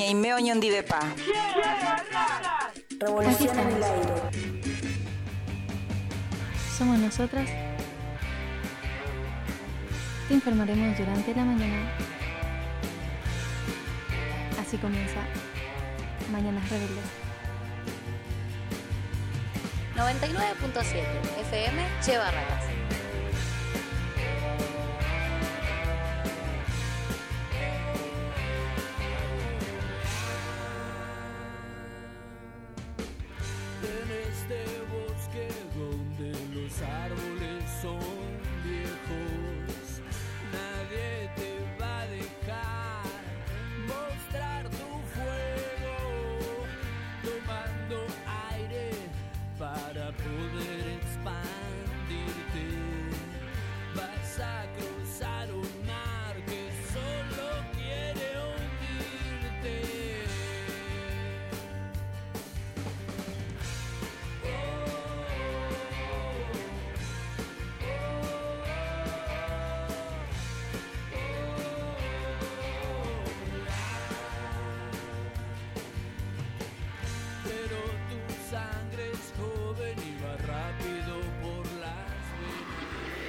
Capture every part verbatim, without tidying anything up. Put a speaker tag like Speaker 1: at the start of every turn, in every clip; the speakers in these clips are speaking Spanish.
Speaker 1: y meoño divepa.
Speaker 2: Revolución en el aire.
Speaker 3: Somos nosotras. Te informaremos durante la mañana. Así comienza Mañanas Rebeldes.
Speaker 4: noventa y nueve punto siete F M Che Barracas.
Speaker 5: En este bosque donde los árboles son viejos, nadie te va a dejar mostrar tu fuego, tomando aire para poder expandirte. Vas a cruzar un mar que solo quiere hundirte. Pero tu sangre es joven y va rápido por las venas.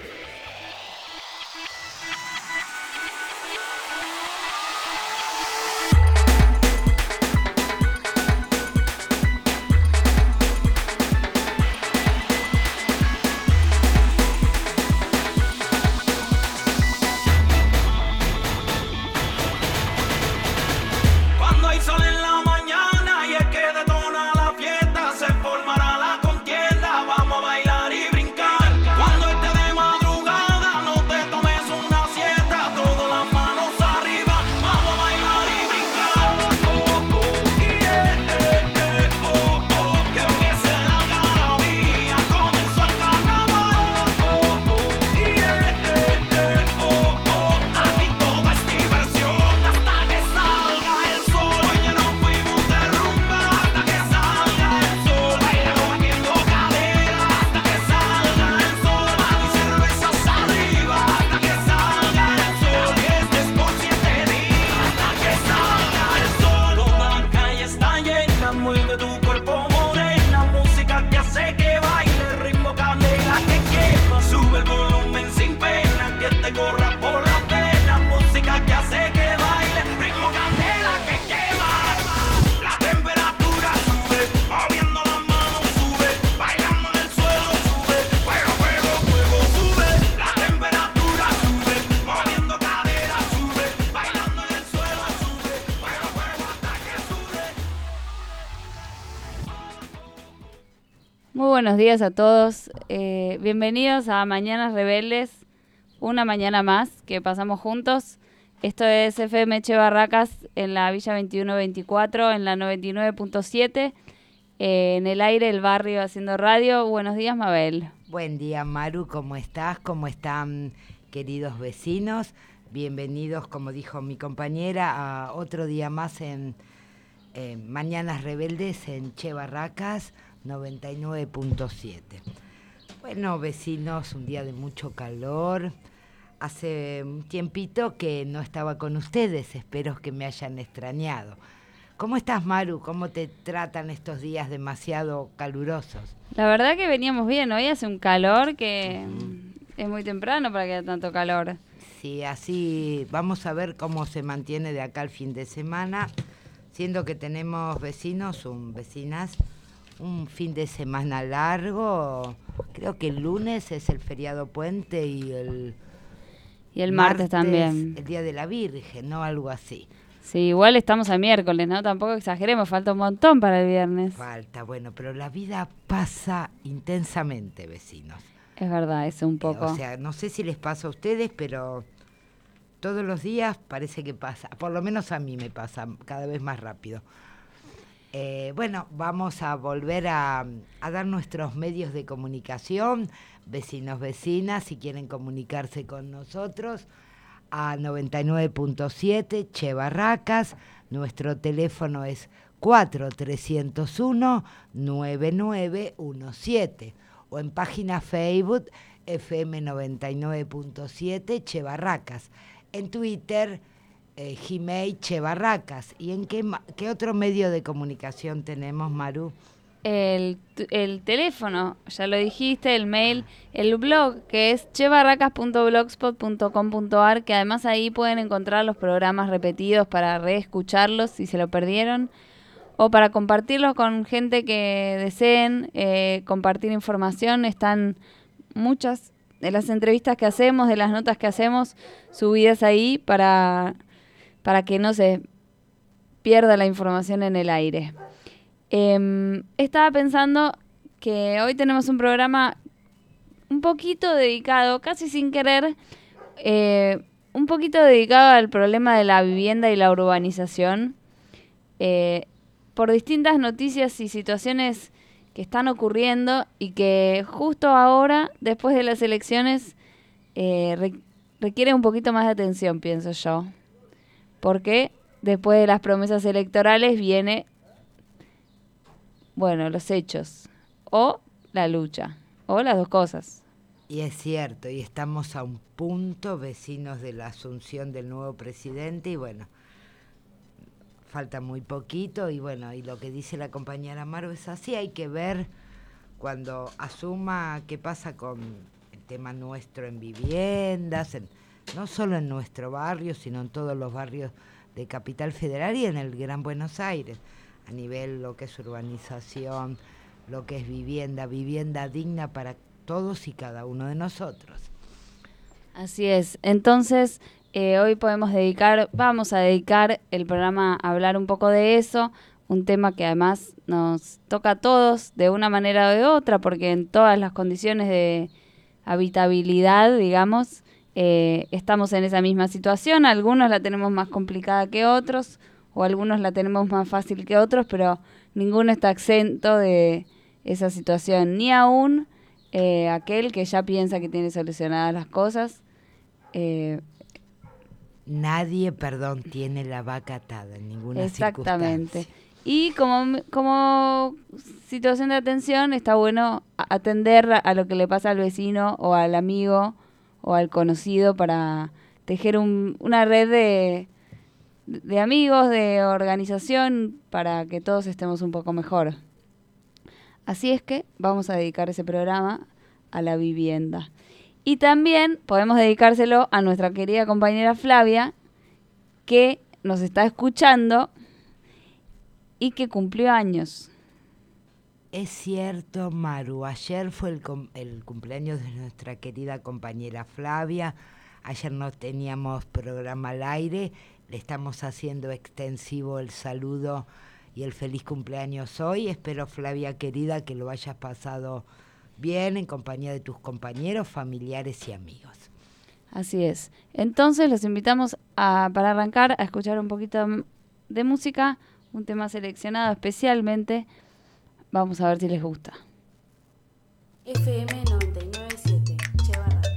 Speaker 5: Cuando hay sol en la mañana y el que detona la fiesta, se formará la contienda. Vamos a bailar y brincar. Cuando esté de madrugada, no te tomes una siesta. Todas las manos arriba, vamos a bailar y brincar. Oh, oh, yeah, eh, eh, oh, oh, que empiece la algarabía, comenzó el carnaval. Oh, oh, yeah, eh, eh, oh, oh, aquí todo es diversión hasta que salga el sol. Hoy ya no fuimos de rumba hasta que salga el sol. Bailamos batiendo cadera hasta que salga el sol. Pan y cervezas arriba hasta que salga el sol. Y este es por siete días hasta que salga el sol. Toda la calle está llena, mueve tu cuerpo morena. Música que hace que baile, ritmo candela que quema. Sube el volumen sin pena, que te corra por la pena. Música que hace que baile, ritmo candela que quema. La temperatura sube, moviendo las manos sube, bailando en el suelo sube, fuego, fuego, fuego sube. La temperatura sube, moviendo cadera sube, bailando en el suelo sube, fuego, fuego hasta que sube.
Speaker 6: Muy buenos días a todos, eh, bienvenidos a Mañanas Rebeldes, una mañana más que pasamos juntos. Esto es F M Che Barracas en la Villa veintiuno veinticuatro, en la noventa y nueve punto siete, eh, en el aire, el barrio haciendo radio. Buenos días, Mabel.
Speaker 7: Buen día, Maru, ¿cómo estás? ¿Cómo están, queridos vecinos? Bienvenidos, como dijo mi compañera, a otro día más en eh, Mañanas Rebeldes en Che Barracas, noventa y nueve punto siete. Bueno, vecinos, un día de mucho calor. Hace un tiempito que no estaba con ustedes, espero que me hayan extrañado. ¿Cómo estás, Maru? ¿Cómo te tratan estos días demasiado calurosos?
Speaker 6: La verdad que veníamos bien, hoy hace un calor que uh-huh. es muy temprano para que haya tanto calor.
Speaker 7: Sí, así vamos a ver cómo se mantiene de acá al fin de semana, siendo que tenemos vecinos, un, vecinas, un fin de semana largo. Creo que el lunes es el feriado puente y el...
Speaker 6: Y el martes, martes también.
Speaker 7: El Día de la Virgen, ¿no? Algo así.
Speaker 6: Sí, igual estamos a miércoles, ¿no? Tampoco exageremos, falta un montón para el viernes.
Speaker 7: Falta, bueno, pero la vida pasa intensamente, vecinos.
Speaker 6: Es verdad, eso un poco.
Speaker 7: Eh, o sea, no sé si les pasa a ustedes, pero todos los días parece que pasa. Por lo menos a mí me pasa cada vez más rápido. Eh, bueno, vamos a volver a, a dar nuestros medios de comunicación. Vecinos, vecinas, si quieren comunicarse con nosotros, a noventa y nueve punto siete, Che Barracas. Nuestro teléfono es cuatro tres cero uno, nueve nueve uno siete. O en página Facebook, F M noventa y nueve punto siete, Che Barracas. En Twitter, eh, Gmail Che Barracas. ¿Y en qué, qué otro medio de comunicación tenemos, Maru?
Speaker 6: El, el teléfono, ya lo dijiste, el mail, el blog, que es che barracas punto blogspot punto com punto a r, que además ahí pueden encontrar los programas repetidos para reescucharlos si se lo perdieron, o para compartirlos con gente que deseen eh, compartir información. Están muchas de las entrevistas que hacemos, de las notas que hacemos, subidas ahí para, para que no se pierda la información en el aire. Eh, estaba pensando que hoy tenemos un programa un poquito dedicado, casi sin querer, eh, un poquito dedicado al problema de la vivienda y la urbanización, eh, por distintas noticias y situaciones que están ocurriendo y que justo ahora, después de las elecciones, eh, re- requiere un poquito más de atención, pienso yo. Porque después de las promesas electorales viene... Bueno, los hechos, o la lucha, o las dos cosas.
Speaker 7: Y es cierto, y estamos a un punto, vecinos de la asunción del nuevo presidente, y bueno, falta muy poquito, y bueno, y lo que dice la compañera Maru es así, hay que ver cuando asuma qué pasa con el tema nuestro en viviendas, en, no solo en nuestro barrio, sino en todos los barrios de Capital Federal y en el Gran Buenos Aires, a nivel lo que es urbanización, lo que es vivienda, vivienda digna para todos y cada uno de nosotros.
Speaker 6: Así es. Entonces, eh, hoy podemos dedicar, vamos a dedicar el programa a hablar un poco de eso, un tema que además nos toca a todos de una manera o de otra, porque en todas las condiciones de habitabilidad, digamos, eh, estamos en esa misma situación. Algunos la tenemos más complicada que otros, o algunos la tenemos más fácil que otros, pero ninguno está exento de esa situación, ni aún eh, aquel que ya piensa que tiene solucionadas las cosas. Eh,
Speaker 7: Nadie, perdón, tiene la vaca atada en ninguna
Speaker 6: exactamente.
Speaker 7: circunstancia.
Speaker 6: Y como, como situación de atención está bueno atender a lo que le pasa al vecino o al amigo o al conocido para tejer un, una red de... de amigos, de organización, para que todos estemos un poco mejor. Así es que vamos a dedicar ese programa a la vivienda. Y también podemos dedicárselo a nuestra querida compañera Flavia, que nos está escuchando y que cumplió años.
Speaker 7: Es cierto, Maru, ayer fue el, com- el cumpleaños de nuestra querida compañera Flavia. Ayer no teníamos programa al aire. Le estamos haciendo extensivo el saludo y el feliz cumpleaños hoy. Espero, Flavia querida, que lo hayas pasado bien en compañía de tus compañeros, familiares y amigos.
Speaker 6: Así es. Entonces los invitamos a, para arrancar a escuchar un poquito de música, un tema seleccionado especialmente. Vamos a ver si les gusta.
Speaker 1: F M noventa y nueve punto siete, Che Barracas.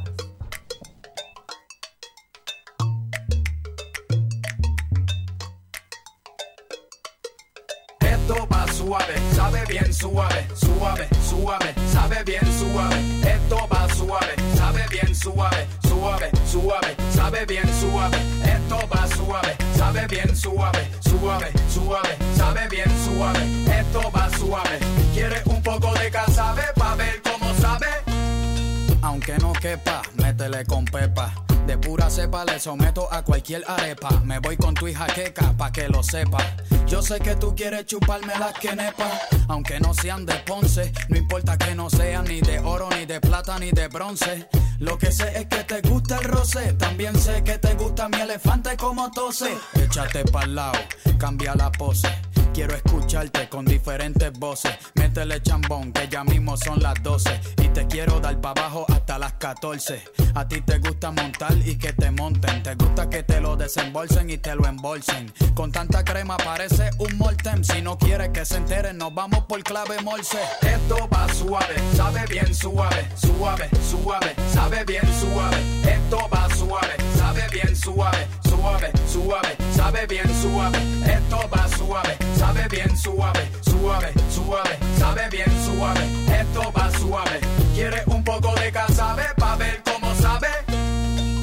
Speaker 5: Esto va suave, sabe bien suave, suave, suave, sabe bien suave. Esto va suave, sabe bien suave, suave, suave, sabe bien suave. Esto va suave, sabe bien suave, suave, suave, sabe bien suave. Esto va suave. ¿Quieres un poco de casabe pa' ver cómo sabe?
Speaker 2: Aunque no quepa, métele con pepa. De pura cepa le someto a cualquier arepa. Me voy con tu hija queca pa' que lo sepa. Yo sé que tú quieres chuparme las quenepas, aunque no sean de Ponce. No importa que no sean ni de oro, ni de plata, ni de bronce. Lo que sé es que te gusta el roce. También sé que te gusta mi elefante como tose. Échate pa'l lado, cambia la pose. Quiero escucharte con diferentes voces. Métele chambón, que ya mismo son las doce. Y te quiero dar pa' abajo hasta las catorce. A ti te gusta montar y que te monten. Te gusta que te lo desembolsen y te lo embolsen. Con tanta crema parece un Molten. Si no quieres que se enteren, nos vamos por clave Morse.
Speaker 5: Esto va suave, sabe bien suave, suave, suave, sabe bien suave. Esto va suave, sabe bien suave, suave, suave, sabe bien suave. Esto va suave, sabe bien suave, suave, suave, sabe bien suave. Esto va suave. ¿Quieres un poco de casabe pa' ver cómo sabe?
Speaker 2: Yo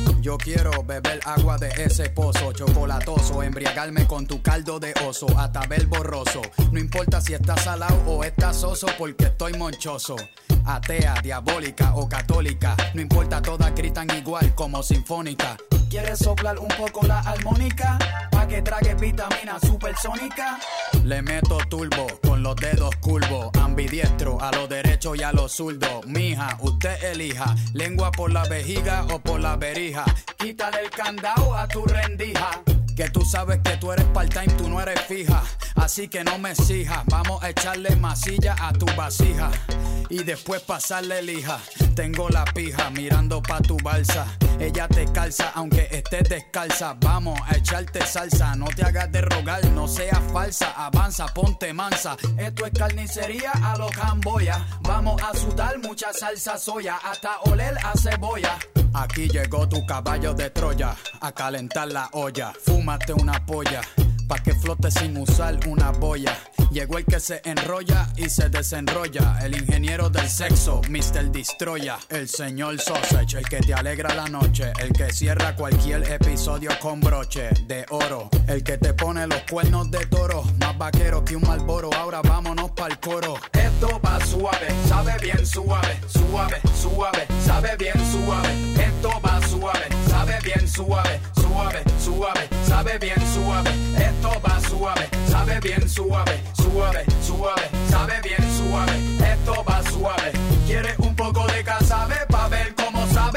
Speaker 2: quiero beber agua de ese pozo, chocolatoso, embriagarme con tu caldo de oso, hasta ver borroso. No importa si estás salado o estás soso, porque estoy monchoso. Atea, diabólica o católica, no importa, todas gritan igual como sinfónica. ¿Quieres soplar un poco la armónica? Pa' que trague vitamina supersónica. Le meto turbo con los dedos curvos, ambidiestro a lo derecho y a lo zurdo. Mija, usted elija, lengua por la vejiga o por la verija. Quítale el candado a tu rendija, que tú sabes que tú eres part-time, tú no eres fija. Así que no me exijas, vamos a echarle masilla a tu vasija y después pasarle lija. Tengo la pija mirando pa' tu balsa, ella te calza aunque estés descalza. Vamos a echarte salsa, no te hagas de rogar, no seas falsa. Avanza, ponte mansa, esto es carnicería a lo Camboya. Vamos a sudar mucha salsa soya, hasta oler a cebolla. Aquí llegó tu caballo de Troya, a calentar la olla. Fúmate una polla, pa' que flote sin usar una boya. Llegó el que se enrolla y se desenrolla, el ingeniero del sexo, mister Destroya. El señor Sausage, el que te alegra la noche, el que cierra cualquier episodio con broche de oro, el que te pone los cuernos de toro, más vaquero que un Marlboro. Ahora vámonos pa'l coro. Esto va suave, sabe bien suave, suave, suave, sabe bien suave. Esto va suave, sabe bien suave, suave, suave, sabe bien suave. Esto va suave, sabe bien suave, suave, suave, sabe bien suave. Esto va suave. ¿Quieres un poco de casabe pa' ver cómo sabe?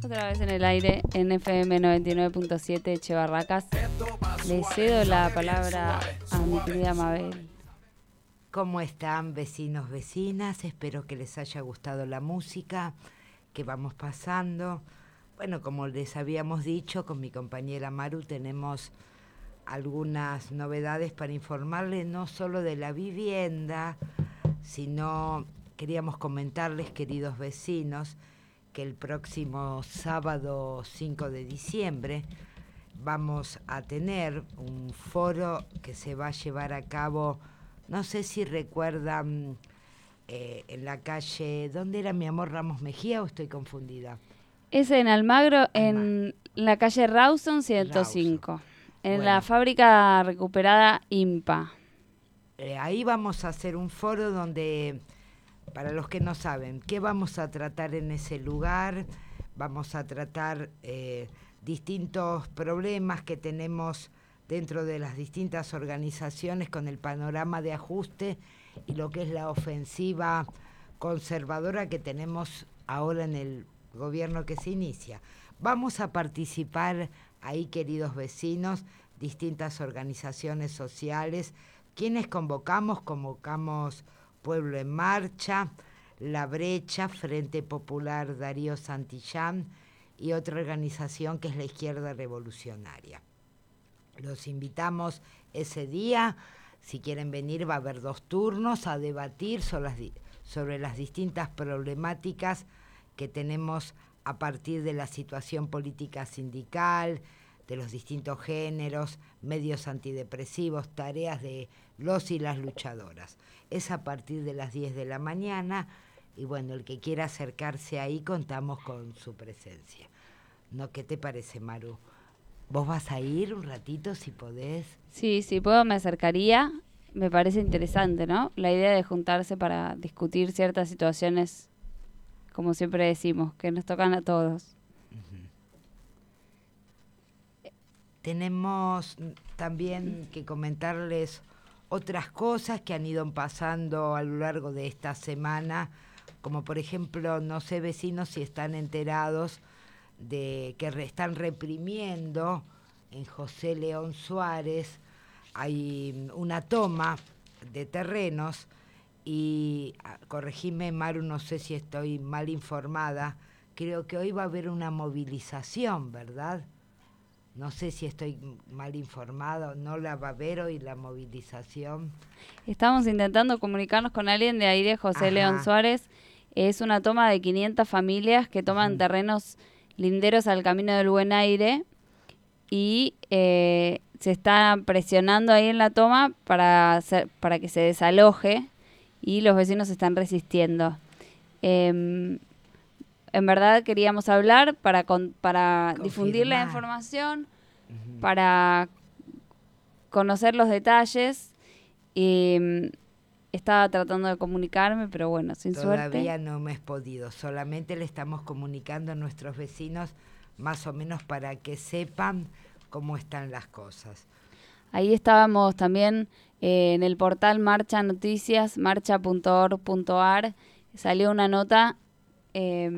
Speaker 6: Otra vez en el aire, en F M noventa y nueve punto siete, Che Barracas. Le cedo la palabra a mi querida Mabel.
Speaker 7: ¿Cómo están, vecinos, vecinas? Espero que les haya gustado la música que vamos pasando. Bueno, como les habíamos dicho, con mi compañera Maru tenemos algunas novedades para informarles, no solo de la vivienda, sino queríamos comentarles, queridos vecinos, que el próximo sábado cinco de diciembre vamos a tener un foro que se va a llevar a cabo, no sé si recuerdan, eh, en la calle, ¿dónde era, mi amor, Ramos Mejía, o estoy confundida?
Speaker 6: Es en Almagro,
Speaker 7: Almagro.
Speaker 6: en la calle Rawson ciento cinco,
Speaker 7: Rawson.
Speaker 6: en
Speaker 7: Bueno.
Speaker 6: la fábrica recuperada IMPA.
Speaker 7: Eh, ahí vamos a hacer un foro donde, para los que no saben, ¿qué vamos a tratar en ese lugar? Vamos a tratar eh, distintos problemas que tenemos dentro de las distintas organizaciones con el panorama de ajuste y lo que es la ofensiva conservadora que tenemos ahora en el gobierno que se inicia. Vamos a participar ahí, queridos vecinos, distintas organizaciones sociales. ¿Quiénes convocamos? Convocamos Pueblo en Marcha, La Brecha, Frente Popular Darío Santillán y otra organización que es la Izquierda Revolucionaria. Los invitamos ese día. Si quieren venir, va a haber dos turnos a debatir sobre las, sobre las distintas problemáticas que tenemos a partir de la situación política sindical, de los distintos géneros, medios antidepresivos, tareas de los y las luchadoras. Es a partir de las diez de la mañana y bueno, el que quiera acercarse ahí contamos con su presencia. ¿No? ¿Qué te parece, Maru? ¿Vos vas a ir un ratito si podés?
Speaker 6: Sí, si puedo me acercaría. Me parece interesante, ¿no? La idea de juntarse para discutir ciertas situaciones, como siempre decimos, que nos tocan a todos.
Speaker 7: Uh-huh. Tenemos también que comentarles otras cosas que han ido pasando a lo largo de esta semana, como por ejemplo, no sé, vecinos, si están enterados de que re- están reprimiendo en José León Suárez, hay una toma de terrenos y, corregime, Maru, no sé si estoy mal informada, creo que hoy va a haber una movilización, ¿verdad? No sé si estoy mal informada, no la va a haber hoy la movilización.
Speaker 6: Estamos intentando comunicarnos con alguien de ahí de José
Speaker 7: Ajá.
Speaker 6: León Suárez. Es una toma de quinientas familias que toman
Speaker 7: Uh-huh.
Speaker 6: terrenos linderos al Camino del Buen Aire y eh, se está presionando ahí en la toma para, hacer, para que se desaloje y los vecinos están resistiendo. Eh, en verdad queríamos hablar para, con, para difundir la información, uh-huh. para conocer los detalles y um, estaba tratando de comunicarme, pero bueno, sin
Speaker 7: Todavía
Speaker 6: suerte.
Speaker 7: Todavía no me he podido, solamente le estamos comunicando a nuestros vecinos más o menos para que sepan cómo están las cosas.
Speaker 6: Ahí estábamos también eh, en el portal Marcha Noticias, marcha punto org punto ar, salió una nota, eh,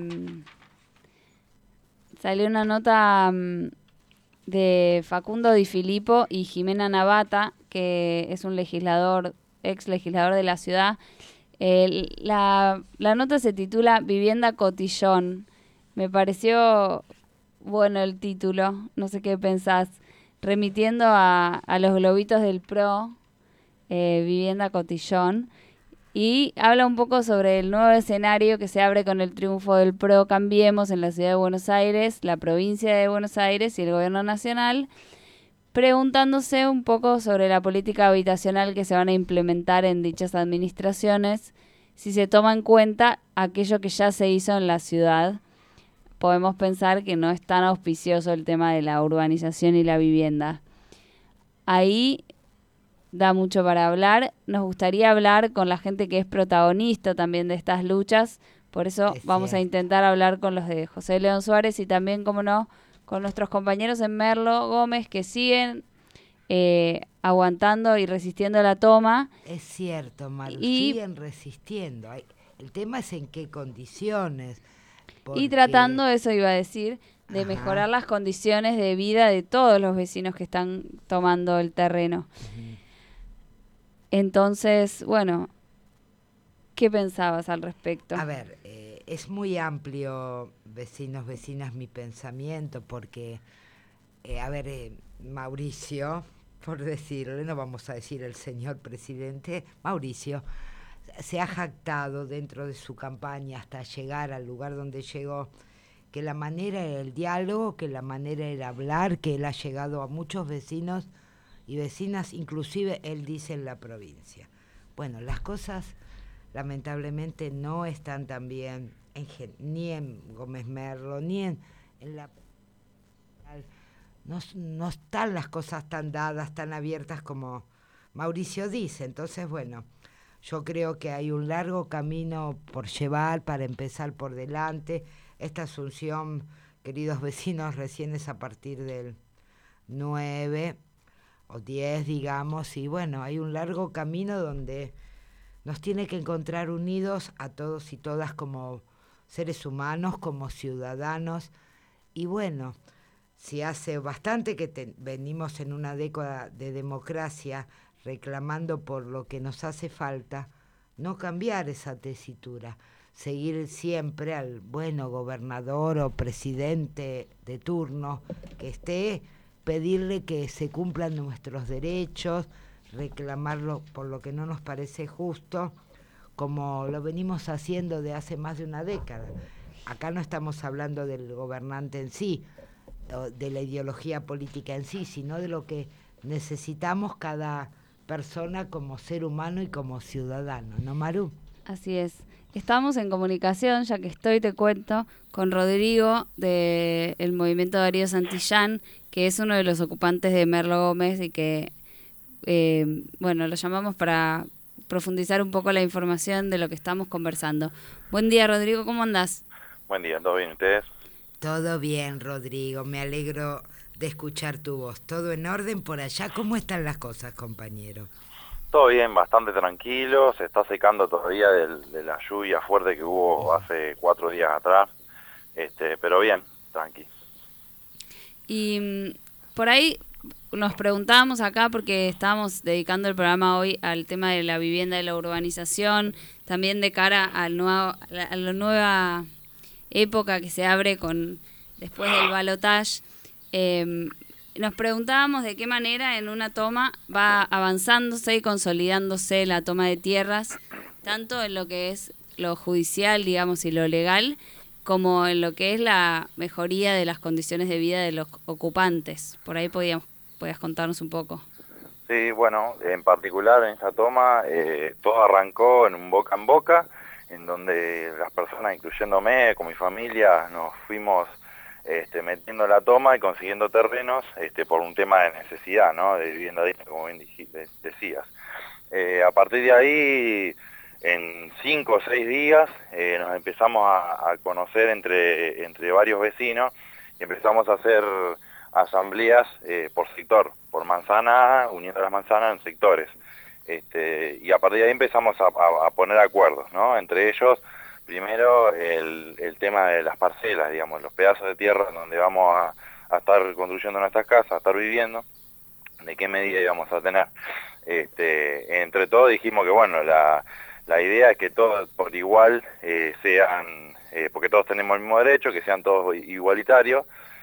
Speaker 6: salió una nota um, de Facundo Di Filippo y Jimena Navata, que es un legislador, ex legislador de la ciudad. Eh, la, la nota se titula Vivienda Cotillón. Me pareció bueno el título, no sé qué pensás, remitiendo a, a los globitos del P R O, eh, Vivienda Cotillón, y habla un poco sobre el nuevo escenario que se abre con el triunfo del P R O Cambiemos en la ciudad de Buenos Aires, la provincia de Buenos Aires y el gobierno nacional, preguntándose un poco sobre la política habitacional que se van a implementar en dichas administraciones, si se toma en cuenta aquello que ya se hizo en la ciudad. Podemos pensar que no es tan auspicioso el tema de la urbanización y la vivienda. Ahí da mucho para hablar. Nos gustaría hablar con la gente que es protagonista también de estas luchas. Por eso
Speaker 7: es
Speaker 6: vamos
Speaker 7: cierto.
Speaker 6: a intentar hablar con los de José León Suárez y también, como no, con nuestros compañeros en Merlo Gómez que siguen eh, aguantando y resistiendo la toma.
Speaker 7: Es cierto, Maru,
Speaker 6: Y-
Speaker 7: siguen resistiendo. Hay- El tema es en qué condiciones, porque-
Speaker 6: Y tratando, eso iba a decir, de
Speaker 7: Ajá.
Speaker 6: mejorar las condiciones de vida de todos los vecinos que están tomando el terreno.
Speaker 7: Ujú.
Speaker 6: Entonces, bueno, ¿qué pensabas al respecto?
Speaker 7: A ver, eh, es muy amplio, vecinos, vecinas, mi pensamiento, porque, eh, a ver, eh, Mauricio, por decirle, no vamos a decir el señor presidente, Mauricio, se ha jactado dentro de su campaña hasta llegar al lugar donde llegó, que la manera era el diálogo, que la manera era hablar, que él ha llegado a muchos vecinos y vecinas, inclusive él dice en la provincia. Bueno, las cosas lamentablemente no están tan bien en, gen- ni en Gómez Merlo, ni en, en la... No, no están las cosas tan dadas, tan abiertas como Mauricio dice. Entonces, bueno, yo creo que hay un largo camino por llevar para empezar por delante. Esta asunción, queridos vecinos, recién es a partir del nueve o diez, digamos, y bueno, hay un largo camino donde nos tiene que encontrar unidos a todos y todas como seres humanos, como ciudadanos, y bueno, si hace bastante que te, venimos en una década de democracia reclamando por lo que nos hace falta, no cambiar esa tesitura, seguir siempre al bueno gobernador o presidente de turno que esté, pedirle que se cumplan nuestros derechos, reclamarlo por lo que no nos parece justo, como lo venimos haciendo de hace más de una década. Acá no estamos hablando del gobernante en sí, o de la ideología política en sí, sino de lo que necesitamos cada persona como ser humano y como ciudadano, ¿no, Maru?
Speaker 6: Así es. Estamos en comunicación, ya que estoy, te cuento, con Rodrigo del Movimiento Darío Santillán, que es uno de los ocupantes de Merlo Gómez y que, eh, bueno, lo llamamos para profundizar un poco la información de lo que estamos conversando. Buen día, Rodrigo, ¿cómo andás?
Speaker 8: Buen día, ¿todo bien ustedes?
Speaker 7: Todo bien, Rodrigo, me alegro de escuchar tu voz. ¿Todo en orden por allá? ¿Cómo están las cosas, compañero?
Speaker 8: Todo bien, bastante tranquilo, se está secando todavía del, de la lluvia fuerte que hubo hace cuatro días atrás, este, pero bien, tranqui.
Speaker 6: Y mm, por ahí nos preguntábamos acá, porque estábamos dedicando el programa hoy al tema de la vivienda y la urbanización, también de cara al nuevo, a la nueva época que se abre con después del balotaje. Eh, nos preguntábamos de qué manera en una toma va avanzándose y consolidándose la toma de tierras, tanto en lo que es lo judicial, digamos, y lo legal, como en lo que es la mejoría de las condiciones de vida de los ocupantes. Por ahí podíamos, podías contarnos un poco.
Speaker 8: Sí, bueno, en particular en esta toma eh, todo arrancó en un boca en boca, en donde las personas, incluyéndome, con mi familia, nos fuimos este, metiendo la toma y consiguiendo terrenos este, por un tema de necesidad, ¿no? De vivienda digna, como bien decías. Eh, a partir de ahí, en cinco o seis días, eh, nos empezamos a, a conocer entre, entre varios vecinos y empezamos a hacer asambleas eh, por sector, por manzana, uniendo las manzanas en sectores. Este, y a partir de ahí empezamos a, a, a poner acuerdos, ¿no? Entre ellos, primero, el, el tema de las parcelas, digamos, los pedazos de tierra donde vamos a, a estar construyendo nuestras casas, a estar viviendo, de qué medida íbamos a tener. Este, entre todos dijimos que, bueno, la, la idea es que todos por igual eh, sean, eh, porque todos tenemos el mismo derecho, que sean todos igualitarios,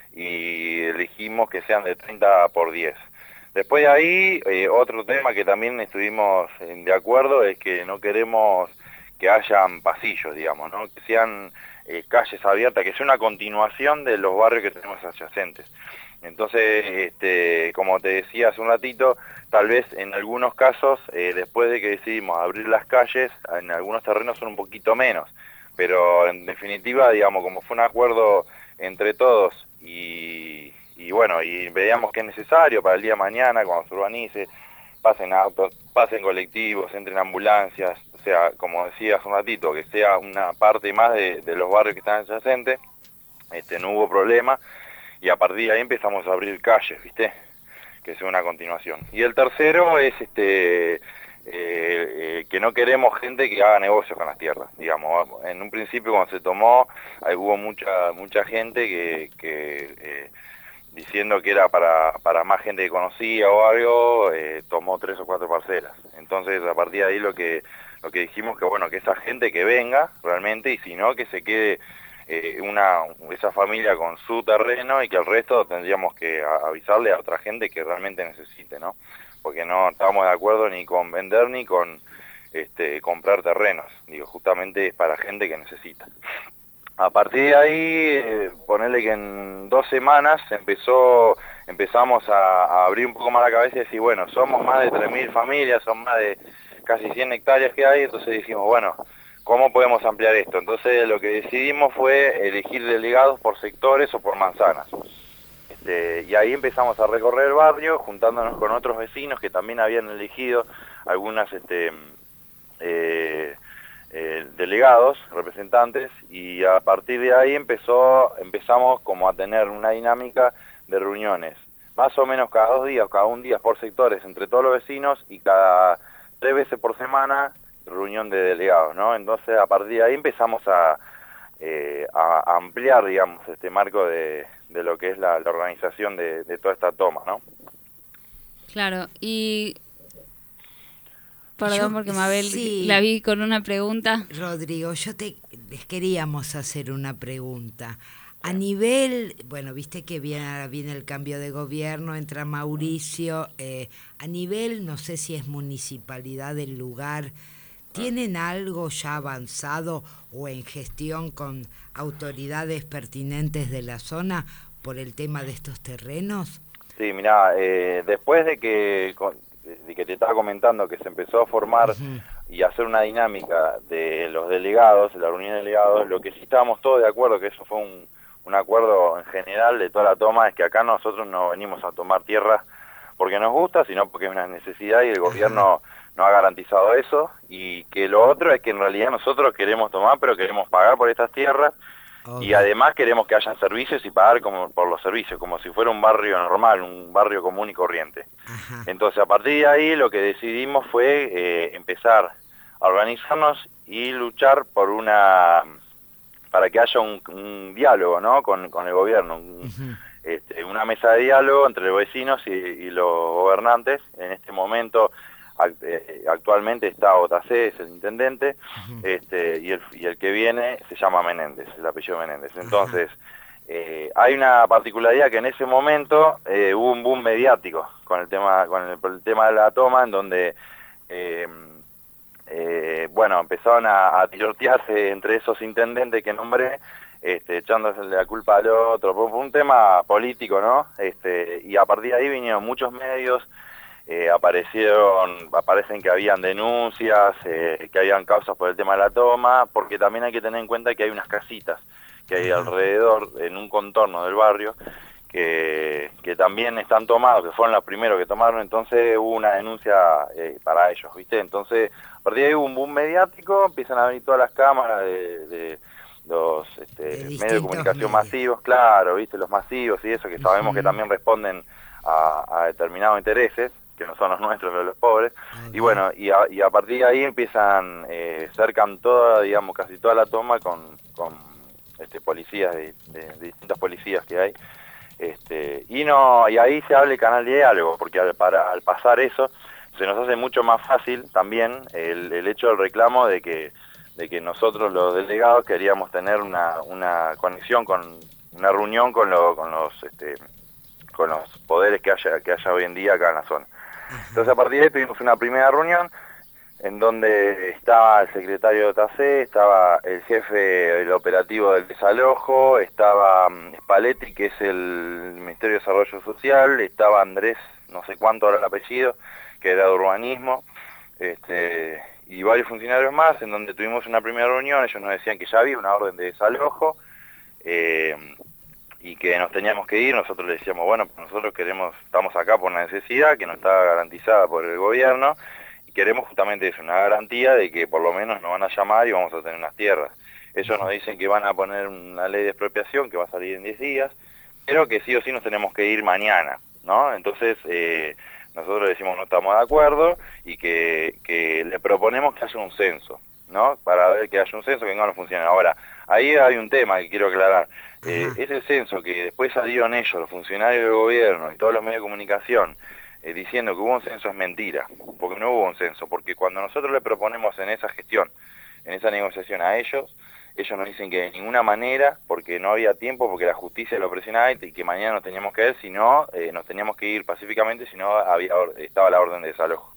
Speaker 8: y elegimos que sean de treinta por diez. Después de ahí, eh, otro tema que también estuvimos eh, de acuerdo es que no queremos que hayan pasillos, digamos, ¿no? Que sean eh, calles abiertas, que sea una continuación de los barrios que tenemos adyacentes. Entonces, este, como te decía hace un ratito, tal vez en algunos casos, eh, después de que decidimos abrir las calles, en algunos terrenos son un poquito menos, pero en definitiva, digamos, como fue un acuerdo entre todos y... y bueno, y veíamos que es necesario para el día de mañana, cuando se urbanice, pasen autos, pasen colectivos, entren ambulancias, o sea, como decía hace un ratito, que sea una parte más de, de los barrios que están adyacentes, este, no hubo problema, y a partir de ahí empezamos a abrir calles, ¿viste? Que sea una continuación. Y el tercero es este eh, eh, que no queremos gente que haga negocios con las tierras, digamos. En un principio cuando se tomó, ahí hubo mucha mucha gente que, que eh, diciendo que era para, para más gente que conocía o algo, eh, tomó tres o cuatro parcelas. Entonces a partir de ahí lo que lo que dijimos que bueno, que esa gente que venga realmente, y si no, que se quede eh, una esa familia con su terreno, y que el resto tendríamos que a, avisarle a otra gente que realmente necesite, ¿no? Porque no estamos de acuerdo ni con vender ni con este, comprar terrenos, digo, justamente es para gente que necesita. A partir de ahí, eh, ponerle que en dos semanas empezó, empezamos a, a abrir un poco más la cabeza y decir, bueno, somos más de tres mil familias, son más de casi cien hectáreas que hay, entonces dijimos, bueno, ¿cómo podemos ampliar esto? Entonces lo que decidimos fue elegir delegados por sectores o por manzanas. Este, y ahí empezamos a recorrer el barrio, juntándonos con otros vecinos que también habían elegido algunas este, eh, eh, delegados, representantes, y a partir de ahí empezó, empezamos como a tener una dinámica de reuniones, más o menos cada dos días, cada un día por sectores entre todos los vecinos, y cada tres veces por semana reunión de delegados, ¿no? Entonces a partir de ahí empezamos a, eh, a ampliar, digamos, este marco de, de lo que es la, la organización de, de toda esta toma, ¿no?
Speaker 6: Claro, y perdón
Speaker 7: Yo-
Speaker 6: porque Mabel
Speaker 7: sí.
Speaker 6: la vi con una pregunta.
Speaker 7: Rodrigo, yo te les queríamos hacer una pregunta. A nivel, bueno, viste que viene, viene el cambio de gobierno, entra Mauricio, eh, a nivel, no sé si es municipalidad del lugar, ¿tienen algo ya avanzado o en gestión con autoridades pertinentes de la zona por el tema de estos terrenos?
Speaker 8: Sí, mirá, eh, después de que, con- de que te estaba comentando que se empezó a formar
Speaker 7: Ujú.
Speaker 8: y hacer una dinámica de los delegados, de la reunión de delegados, lo que sí estábamos todos de acuerdo, que eso fue un, un acuerdo en general de toda la toma, es que acá nosotros no venimos a tomar tierra porque nos gusta, sino porque es una necesidad y el gobierno no ha garantizado eso, y que lo otro es que en realidad nosotros queremos tomar, pero queremos pagar por estas tierras, y
Speaker 7: Ok.
Speaker 8: además queremos que haya servicios y pagar como por los servicios, como si fuera un barrio normal, un barrio común y corriente.
Speaker 7: Ajá.
Speaker 8: Entonces a partir de ahí lo que decidimos fue eh, empezar a organizarnos y luchar por una, para que haya un, un diálogo, ¿no? con, con el gobierno, un-
Speaker 7: Ujú.
Speaker 8: este, una mesa de diálogo entre los vecinos y, y los gobernantes. En este momento act- eh, actualmente está Otacé, es el intendente, este, y, el, y el que viene se llama Menéndez, el apellido Menéndez. Entonces, eh, hay una particularidad que en ese momento eh, hubo un boom mediático con el tema, con el, por el tema de la toma, en donde eh, eh, bueno, empezaron a, a tirotearse entre esos intendentes que nombré, este, echándose la culpa al otro, fue fue un tema político, ¿no? Este, y a partir de ahí vinieron muchos medios, eh, aparecieron, aparecen que habían denuncias, eh, que habían causas por el tema de la toma, porque también hay que tener en cuenta que hay unas casitas que hay alrededor, en un contorno del barrio, que, que también están tomados, que fueron los primeros que tomaron, entonces hubo una denuncia eh, para ellos, ¿viste? Entonces, a partir de ahí hubo un boom mediático, empiezan a venir todas las cámaras de, de los este,
Speaker 7: De
Speaker 8: medios de
Speaker 7: distintos
Speaker 8: comunicación
Speaker 7: medios.
Speaker 8: masivos, claro, ¿viste? Los masivos y eso, que sabemos
Speaker 7: Ujú.
Speaker 8: que también responden a, a determinados intereses, que no son los nuestros, los de los pobres, y bueno, y a, y a partir de ahí empiezan, eh, cercan toda, digamos, casi toda la toma con, con este, policías, de, de, de distintas policías que hay, este, y no y ahí se abre el canal de diálogo, porque al, para, al pasar eso, se nos hace mucho más fácil también el, el hecho del reclamo de que, de que nosotros los delegados queríamos tener una, una conexión, con una reunión con, lo, con los... Este, con los poderes que haya que haya hoy en día acá en la zona. Entonces a partir de ahí tuvimos una primera reunión en donde estaba el secretario de O T A C, estaba el jefe del operativo del desalojo, estaba um, Spalletti, que es el Ministerio de Desarrollo Social, estaba Andrés, no sé cuánto era el apellido, que era de urbanismo, este, y varios funcionarios más, en donde tuvimos una primera reunión. Ellos nos decían que ya había una orden de desalojo, eh, y que nos teníamos que ir. Nosotros le decíamos, bueno, nosotros queremos, estamos acá por una necesidad que no está garantizada por el gobierno, y queremos justamente eso, una garantía de que por lo menos nos van a llamar y vamos a tener unas tierras. Ellos nos dicen que van a poner una ley de expropiación que va a salir en diez días, pero que sí o sí nos tenemos que ir mañana, ¿no? Entonces, eh, nosotros le decimos no estamos de acuerdo y que, que le proponemos que haya un censo, ¿no? Para ver que haya un censo que no funcione. Ahora, ahí hay un tema que quiero aclarar. Eh, ese censo que después salieron ellos, los funcionarios del gobierno y todos los medios de comunicación, eh, diciendo que hubo un censo, es mentira, porque no hubo un censo, porque cuando nosotros le proponemos en esa gestión, en esa negociación a ellos, ellos nos dicen que de ninguna manera, porque no había tiempo, porque la justicia lo presionaba y que mañana nos teníamos que ir, si no, eh, nos teníamos que ir pacíficamente, si no había, estaba la orden de desalojo.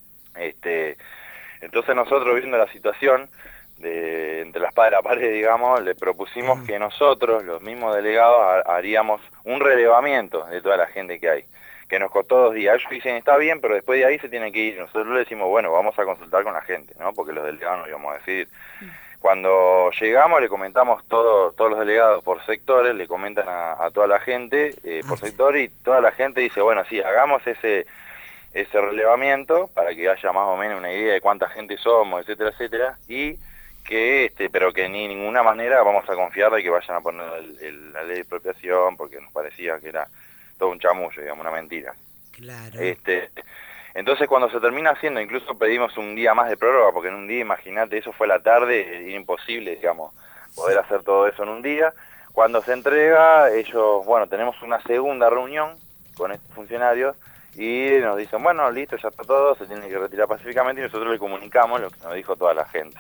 Speaker 8: Este, entonces nosotros, viendo la situación, de, entre la espada y la pared, digamos, le propusimos que nosotros, los mismos delegados, haríamos un relevamiento de toda la gente que hay, que nos costó dos días. Ellos dicen, está bien, pero después de ahí se tienen que ir. Nosotros le decimos, bueno, vamos a consultar con la gente, ¿no? Porque los delegados no íbamos a decidir. Cuando llegamos le comentamos todo, todos los delegados por sectores, le comentan a, a toda la gente eh, por sector, y toda la gente dice, bueno, sí, hagamos ese ese relevamiento para que haya más o menos una idea de cuánta gente somos, etcétera, etcétera, y que este pero que ni de ninguna manera vamos a confiar de que vayan a poner el, el, la ley de expropiación, porque nos parecía que era todo un chamullo, digamos, una mentira.
Speaker 7: Claro.
Speaker 8: Este, entonces cuando se termina haciendo, incluso pedimos un día más de prórroga, porque en un día, imagínate, eso fue la tarde, era imposible, digamos, poder hacer todo eso en un día. Cuando se entrega, ellos, bueno, tenemos una segunda reunión con estos funcionarios, y nos dicen, bueno, listo, ya está todo, se tiene que retirar pacíficamente, y nosotros le comunicamos lo que nos dijo toda la gente.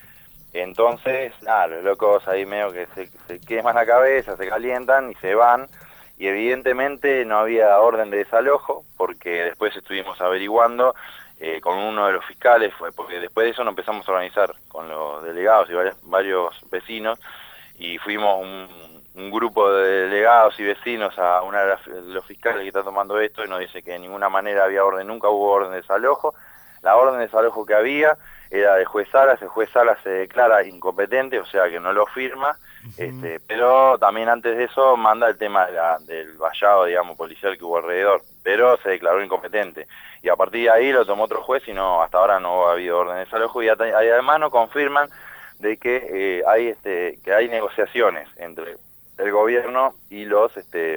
Speaker 8: Entonces, nada, los locos ahí medio que se, se queman la cabeza, se calientan y se van, y evidentemente no había orden de desalojo, porque después estuvimos averiguando eh, con uno de los fiscales, fue porque después de eso nos empezamos a organizar con los delegados y varios, varios vecinos, y fuimos un, un grupo de delegados y vecinos a uno de, de los fiscales que está tomando esto, y nos dice que de ninguna manera había orden, nunca hubo orden de desalojo. La orden de desalojo que había era de juez Salas, el juez Salas se declara incompetente, o sea que no lo firma, uh-huh. este, pero también antes de eso manda el tema de la, del vallado, digamos, policial que hubo alrededor, pero se declaró incompetente. Y a partir de ahí lo tomó otro juez y no, hasta ahora no ha habido orden de desalojo, y además nos confirman de que eh, hay este que hay negociaciones entre el gobierno y los este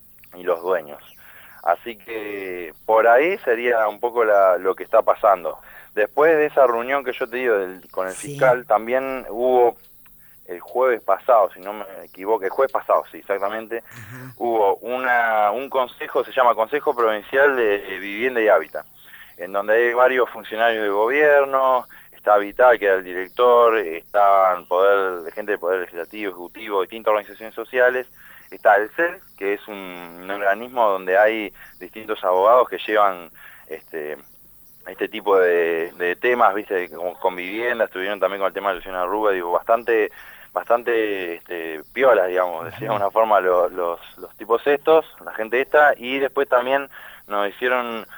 Speaker 8: y los dueños. Así que por ahí sería un poco la, lo que está pasando. Después de esa reunión que yo te digo del, con el sí. fiscal, también hubo el jueves pasado, si no me equivoco, el jueves pasado, sí, exactamente, uh-huh. hubo una un consejo, se llama Consejo Provincial de Vivienda y Hábitat, en donde hay varios funcionarios del gobierno, está Vital, que era el director, estaban poder, gente del Poder Legislativo, Ejecutivo, distintas organizaciones sociales, está el C E L, que es un, un organismo donde hay distintos abogados que llevan este este tipo de, de temas, viste, con, con vivienda, estuvieron también con el tema de Luciana Rubio, digo, bastante bastante este, piolas, digamos, de alguna forma los, los, los tipos estos, la gente esta, y después también nos hicieron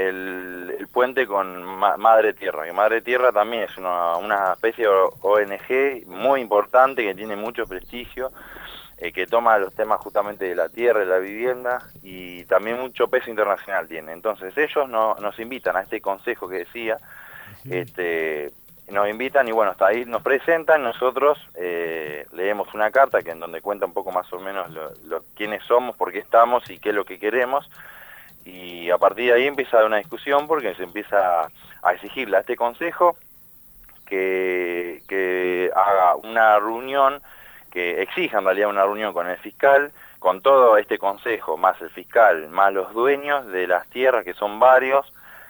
Speaker 8: el, el puente con Ma Madre Tierra, que Madre Tierra también es una, una especie de O N G muy importante, que tiene mucho prestigio, eh, que toma los temas justamente de la tierra, de la vivienda, y también mucho peso internacional tiene. Entonces ellos no, nos invitan a este consejo que decía, uh-huh. este nos invitan y bueno, hasta ahí nos presentan, nosotros eh, leemos una carta que en donde cuenta un poco más o menos lo, lo, quiénes somos, por qué estamos y qué es lo que queremos, y a partir de ahí empieza una discusión porque se empieza a exigirle a este consejo que, que haga una reunión, que exija en realidad una reunión con el fiscal, con todo este consejo, más el fiscal, más los dueños de las tierras, que son varios,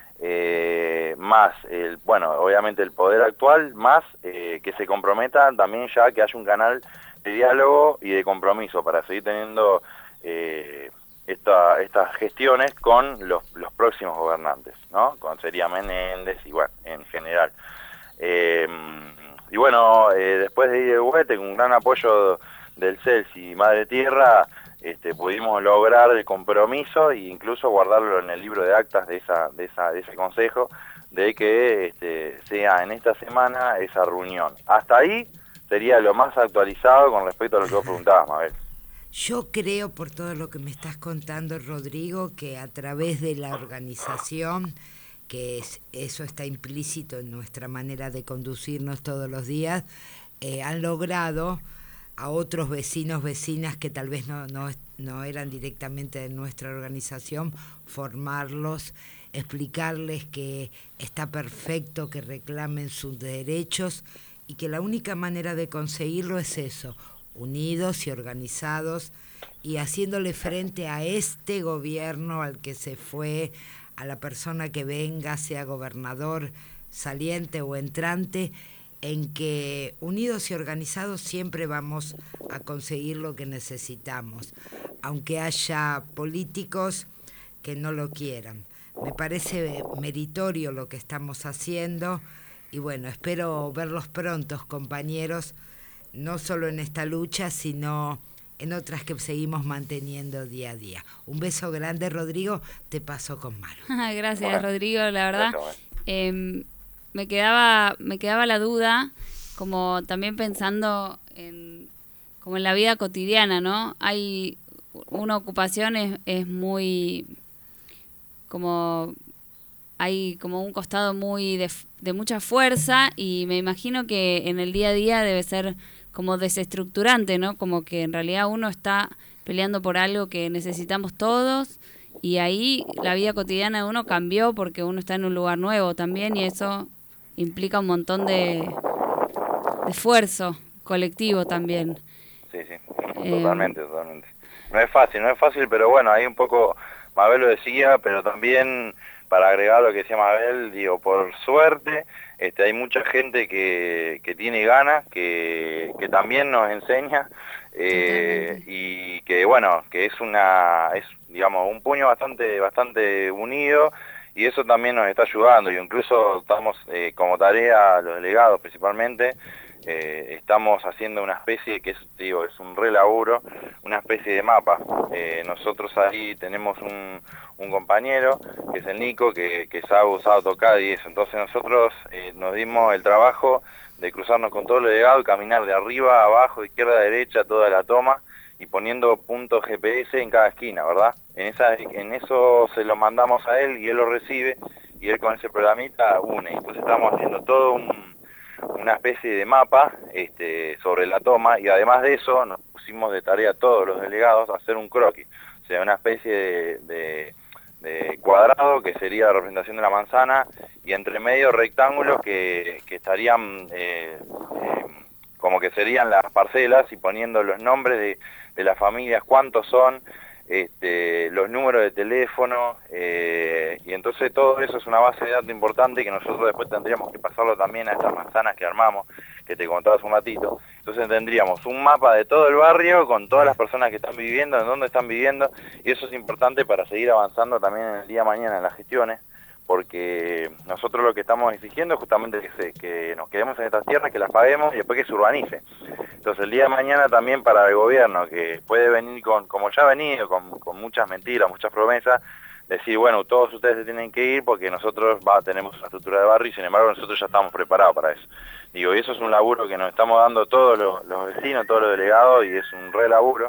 Speaker 8: eh, más, el bueno, obviamente el poder actual, más eh, que se comprometa también ya que haya un canal de diálogo y de compromiso para seguir teniendo eh, esta, estas gestiones con los, los próximos gobernantes, ¿no? Con sería Menéndez y bueno, en general. Eh, y bueno, eh, después de ir de vuelta, con un gran apoyo del C E L S y Madre Tierra, este, pudimos lograr el compromiso e incluso guardarlo en el libro de actas de esa de esa de ese consejo, de que este, sea en esta semana esa reunión. Hasta ahí sería lo más actualizado con respecto a lo que vos preguntabas, Mabel.
Speaker 7: Yo creo, por todo lo que me estás contando, Rodrigo, que a través de la organización, que es, eso está implícito en nuestra manera de conducirnos todos los días, eh, han logrado a otros vecinos, vecinas que tal vez no, no, no eran directamente de nuestra organización, formarlos explicarles que está perfecto que reclamen sus derechos y que la única manera de conseguirlo es eso, unidos y organizados y haciéndole frente a este gobierno al que se fue, a la persona que venga, sea gobernador saliente o entrante, en que unidos y organizados siempre vamos a conseguir lo que necesitamos, aunque haya políticos que no lo quieran. Me parece meritorio lo que estamos haciendo y bueno, espero verlos prontos, compañeros, no solo en esta lucha, sino en otras que seguimos manteniendo día a día. Un beso grande, Rodrigo, te paso con Maru.
Speaker 6: Gracias,
Speaker 8: Bueno,
Speaker 6: Rodrigo, la verdad.
Speaker 8: Gracias,
Speaker 6: Eh, me quedaba me quedaba la duda, como también pensando en como en la vida cotidiana, ¿no? Hay una ocupación es, es muy como hay como un costado muy de, de mucha fuerza y me imagino que en el día a día debe ser como desestructurante, ¿no? Como que en realidad uno está peleando por algo que necesitamos todos. Y ahí la vida cotidiana de uno cambió porque uno está en un lugar nuevo también y eso implica un montón de, de esfuerzo colectivo también.
Speaker 8: Sí, sí,
Speaker 6: Eh,
Speaker 8: totalmente, totalmente. No es fácil, no es fácil, pero bueno, ahí un poco Mabel lo decía, pero también para agregar lo que decía Mabel, digo, por suerte este, hay mucha gente que, que tiene ganas, que, que también nos enseña eh, y que bueno, que es una, es digamos un puño bastante, bastante unido y eso también nos está ayudando y incluso estamos eh, como tarea los delegados principalmente. Eh, estamos haciendo una especie que es, digo, es un re laburo, una especie de mapa. Eh, nosotros ahí tenemos un, un compañero, que es el Nico, que, que sabe usar AutoCAD y eso. Entonces nosotros eh, nos dimos el trabajo de cruzarnos con todo el delegado y caminar de arriba a abajo, de izquierda a derecha, toda la toma y poniendo puntos G P S en cada esquina, ¿verdad? En, esa, en eso se lo mandamos a él y él lo recibe y él con ese programita une. Entonces estamos haciendo todo un... una especie de mapa este, sobre la toma y además de eso nos pusimos de tarea todos los delegados a hacer un croquis, o sea, una especie de, de, de cuadrado que sería la representación de la manzana y entre medio rectángulos que, que estarían eh, eh, como que serían las parcelas y poniendo los nombres de, de las familias, cuántos son, Este, los números de teléfono eh, y entonces todo eso es una base de datos importante que nosotros después tendríamos que pasarlo también a estas manzanas que armamos, que te contaba hace un ratito. Entonces tendríamos un mapa de todo el barrio con todas las personas que están viviendo, en dónde están viviendo y eso es importante para seguir avanzando también en el día de mañana en las gestiones, porque nosotros lo que estamos exigiendo es justamente que, se, que nos quedemos en estas tierras, que las paguemos y después que se urbanice. Entonces el día de mañana también para el gobierno, que puede venir con, como ya ha venido, con, con muchas mentiras, muchas promesas, decir, bueno, todos ustedes se tienen que ir porque nosotros va, tenemos una estructura de barrio y sin embargo nosotros ya estamos preparados para eso. Digo, y eso es un laburo que nos estamos dando todos los, los vecinos, todos los delegados y es un re laburo.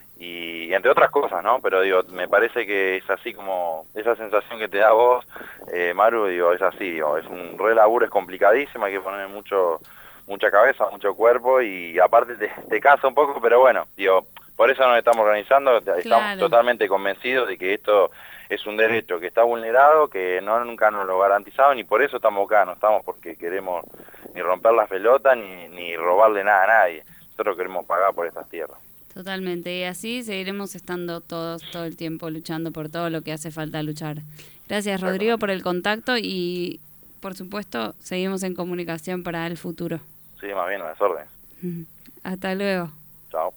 Speaker 8: Y entre otras cosas, ¿no? Pero digo, me parece que es así como, esa sensación que te da vos, eh, Maru, digo, es así, digo, es un re laburo, es complicadísimo, hay que poner mucho, mucha cabeza, mucho cuerpo y aparte te, te cansa un poco, pero bueno, digo, por eso nos estamos organizando, estamos
Speaker 6: Claro.
Speaker 8: totalmente convencidos de que esto es un derecho que está vulnerado, que no nunca nos lo garantizaron y por eso estamos acá, no estamos porque queremos ni romper las pelotas ni, ni robarle nada a nadie, nosotros queremos pagar por estas tierras.
Speaker 6: Totalmente, y así seguiremos estando todos todo el tiempo luchando por todo lo que hace falta luchar. Gracias, Rodrigo, por el contacto y, por supuesto, seguimos en comunicación para el futuro.
Speaker 8: Sí, más bien, a las órdenes.
Speaker 6: Hasta luego.
Speaker 8: Chao.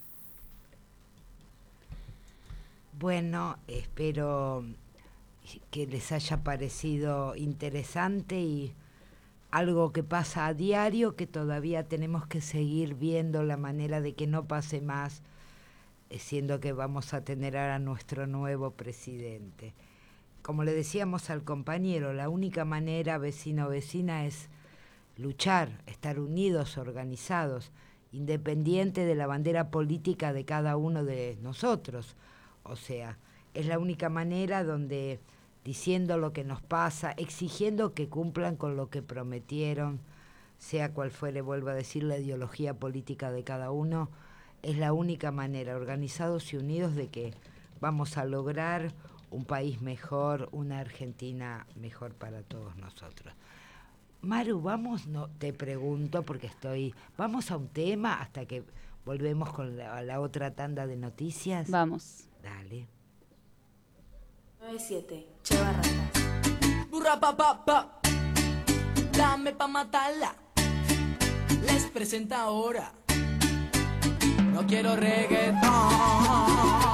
Speaker 7: Bueno, espero que les haya parecido interesante y algo que pasa a diario, que todavía tenemos que seguir viendo la manera de que no pase más, siendo que vamos a tener ahora nuestro nuevo presidente. Como le decíamos al compañero, la única manera, vecino o vecina, es luchar, estar unidos, organizados, independiente de la bandera política de cada uno de nosotros. O sea, es la única manera donde, diciendo lo que nos pasa, exigiendo que cumplan con lo que prometieron, sea cual fuere, vuelvo a decir, la ideología política de cada uno, es la única manera, organizados y unidos, de que vamos a lograr un país mejor, una Argentina mejor para todos nosotros. Maru, vamos, no te pregunto porque estoy, vamos a un tema hasta que volvemos con la, la otra tanda de noticias.
Speaker 6: Vamos.
Speaker 7: Dale.
Speaker 1: nueve siete, Cheva Ratas.
Speaker 9: Burra pa pa pa, dame pa matarla. Les presenta ahora. No quiero reggaetón.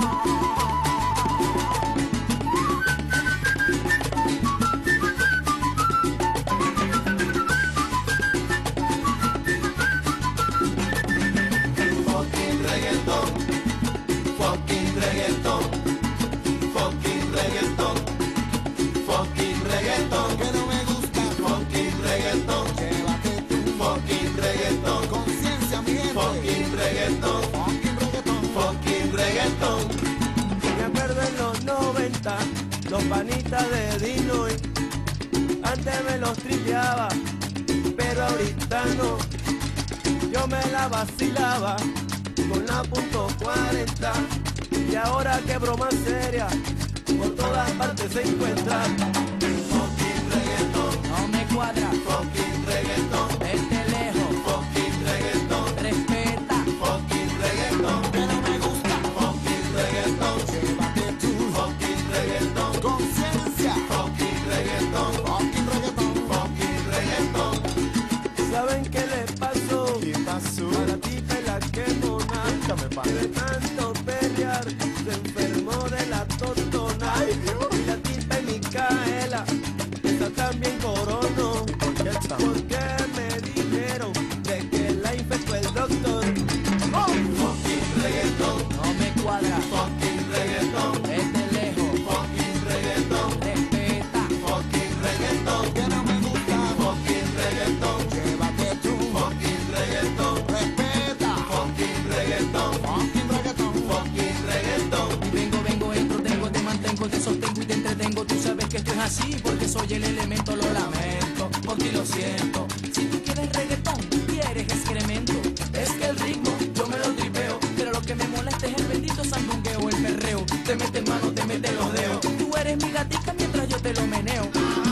Speaker 5: Fucking reggaetón, fucking reggaetón, fucking reggaetón, que no me gusta, fucking reggaetón, llévate tú, fucking reggaetón, conciencia mi gente, fucking reggaetón, fucking reggaetón, fucking reggaetón.
Speaker 10: Me acuerdo en los noventa, los panitas de Dinoy, antes me los tripeaba, pero ahorita no, yo me la vacilaba con la punto cuarenta y ahora que broma seria por todas partes se encuentra.
Speaker 9: Fucking reggaetón, no me cuadra.
Speaker 10: Fucking reggaetón,
Speaker 9: Vete lejos.
Speaker 10: fucking reggaetón,
Speaker 9: Respeta.
Speaker 10: fucking reggaetón,
Speaker 5: Que no me gusta,
Speaker 10: fucking reggaetón,
Speaker 5: llévate tú,
Speaker 10: fucking reggaetón,
Speaker 5: conciencia,
Speaker 10: fucking reggaetón,
Speaker 5: fucking reggaetón,
Speaker 10: fucking reggaetón. ¿Saben qué le pasó?
Speaker 5: ¿qué pasó?
Speaker 10: A la tipa y la que mona, de tanto pelear, se enfermó de la totona. Y la tipa y Micaela, esta también coronó. Porque me dijeron de que la infectó el doctor. Fucking reggaetón,
Speaker 9: No me cuadra.
Speaker 10: fucking reggaetón,
Speaker 9: Vete lejos.
Speaker 10: fucking reggaetón,
Speaker 9: Respeta.
Speaker 10: fucking reggaetón,
Speaker 5: Que no me gusta,
Speaker 10: fucking reggaetón,
Speaker 5: llévate tú,
Speaker 10: fucking reggaetón,
Speaker 5: respeta,
Speaker 10: fucking reggaetón,
Speaker 5: fucking reggaetón,
Speaker 10: fucking reggaetón.
Speaker 9: Vengo, vengo, entro, tengo, te mantengo, te sostengo y te entretengo. Tú sabes que esto es así porque soy el elemento, lo lamento, por ti lo siento. Si tú quieres reggaetón, quieres excremento. Es que el ritmo yo me lo tripeo, pero lo que me molesta es el bendito sandungueo, el perreo. Te mete mano, te mete los dedos. Tú eres mi gatica mientras yo te lo meneo.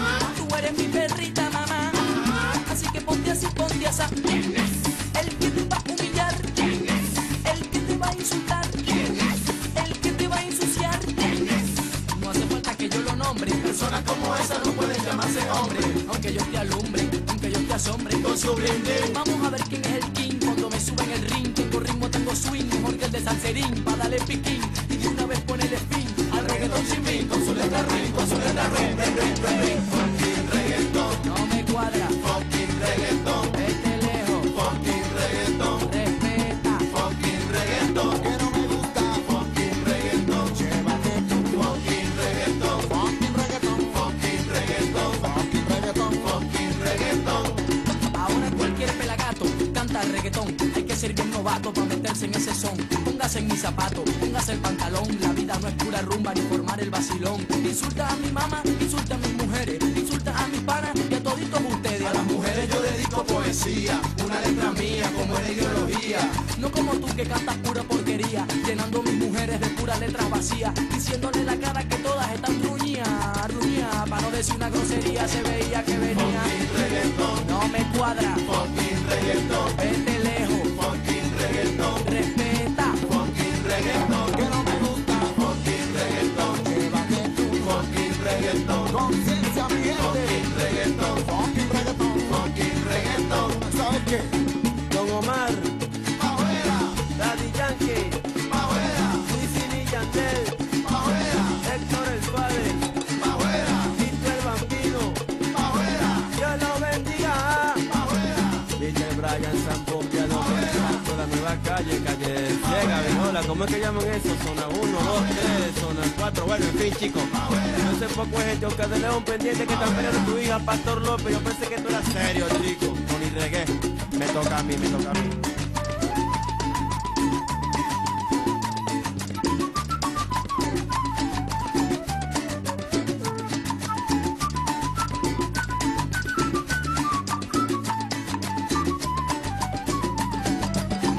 Speaker 9: Tú eres mi perrita, mamá. Así que ponte así, ponte así. ¿Quién es? El que te va a humillar. ¿Quién es? El que te va a insultar. ¿Quién es? El que te va a ensuciar. ¿Quién es? No hace falta que yo lo nombre. Personas como esa no pueden llamarse hombre. Aunque yo te alumbre, aunque yo te asombre con su blinde. Vamos a ver quién es el king cuando me suba en el ring. Tengo ritmo, tengo swing, mejor que el de Salserín. Pa' darle piquín y de una vez ponerle fin al reggaetón sin fin. Con su letra ring, con su letra ring, ring, ring, ring, ring.
Speaker 10: Fucking reggaetón,
Speaker 9: No me cuadra.
Speaker 10: fucking reggaetón,
Speaker 9: Vete lejos.
Speaker 10: fucking reggaetón,
Speaker 9: Respeta.
Speaker 10: fucking reggaetón,
Speaker 5: que no me gusta,
Speaker 10: fucking reggaetón,
Speaker 5: llévate tú,
Speaker 10: fucking reggaetón,
Speaker 5: fucking reggaetón,
Speaker 10: fucking reggaetón,
Speaker 5: fucking reggaetón,
Speaker 10: fucking reggaetón.
Speaker 9: Ahora cualquier pelagato canta reggaetón. Hay que ser bien novato para meterse en ese son. Póngase en mi zapato, póngase el pantalón. La vida no es pura rumba ni formar el vacilón. Insulta a mi mamá, insulta a mis mujeres, insulta a mis panas y a toditos ustedes.
Speaker 10: A las mujeres yo dedico poesía, una letra mía como es la ideología.
Speaker 9: No como tú que cantas pura porquería, llenando mis mujeres de puras letras vacías, diciéndole la cara que todas están ruñas, ruñas, para no decir una grosería, se veía que venía.
Speaker 10: Fucking reggaetón,
Speaker 9: No me cuadra,
Speaker 10: fucking reggaetón,
Speaker 9: vete lejos,
Speaker 10: fucking reggaetón,
Speaker 9: respeta.
Speaker 10: fucking reggaetón,
Speaker 5: que no me gusta,
Speaker 10: fucking reggaetón,
Speaker 5: llévate tú,
Speaker 10: fucking reggaetón,
Speaker 5: conciencia mi gente,
Speaker 10: fucking reggaetón,
Speaker 5: fucking reggaetón,
Speaker 10: fucking reggaetón.
Speaker 5: ¿sabes qué?
Speaker 10: Don Omar,
Speaker 5: Afuera,
Speaker 10: Daddy Yankee,
Speaker 5: afuera,
Speaker 10: Wisin y Yandel,
Speaker 5: afuera,
Speaker 10: Héctor el Padre,
Speaker 5: afuera,
Speaker 10: Tito el Bambino,
Speaker 5: afuera,
Speaker 10: Dios lo bendiga.
Speaker 5: afuera,
Speaker 10: D J Brian Sampo, Piano Perfecto, la nueva calle, calle Ciega, Vinola, ¿cómo es que llaman eso? Zona uno, dos, tres, zona cuatro, bueno, en fin, chicos. No sé poco es gente, Oscar de León pendiente que están peleando tu hija, Pastor López, yo pensé que tú eras serio, chico, con el reggae. Me toca a mí, me toca a mí.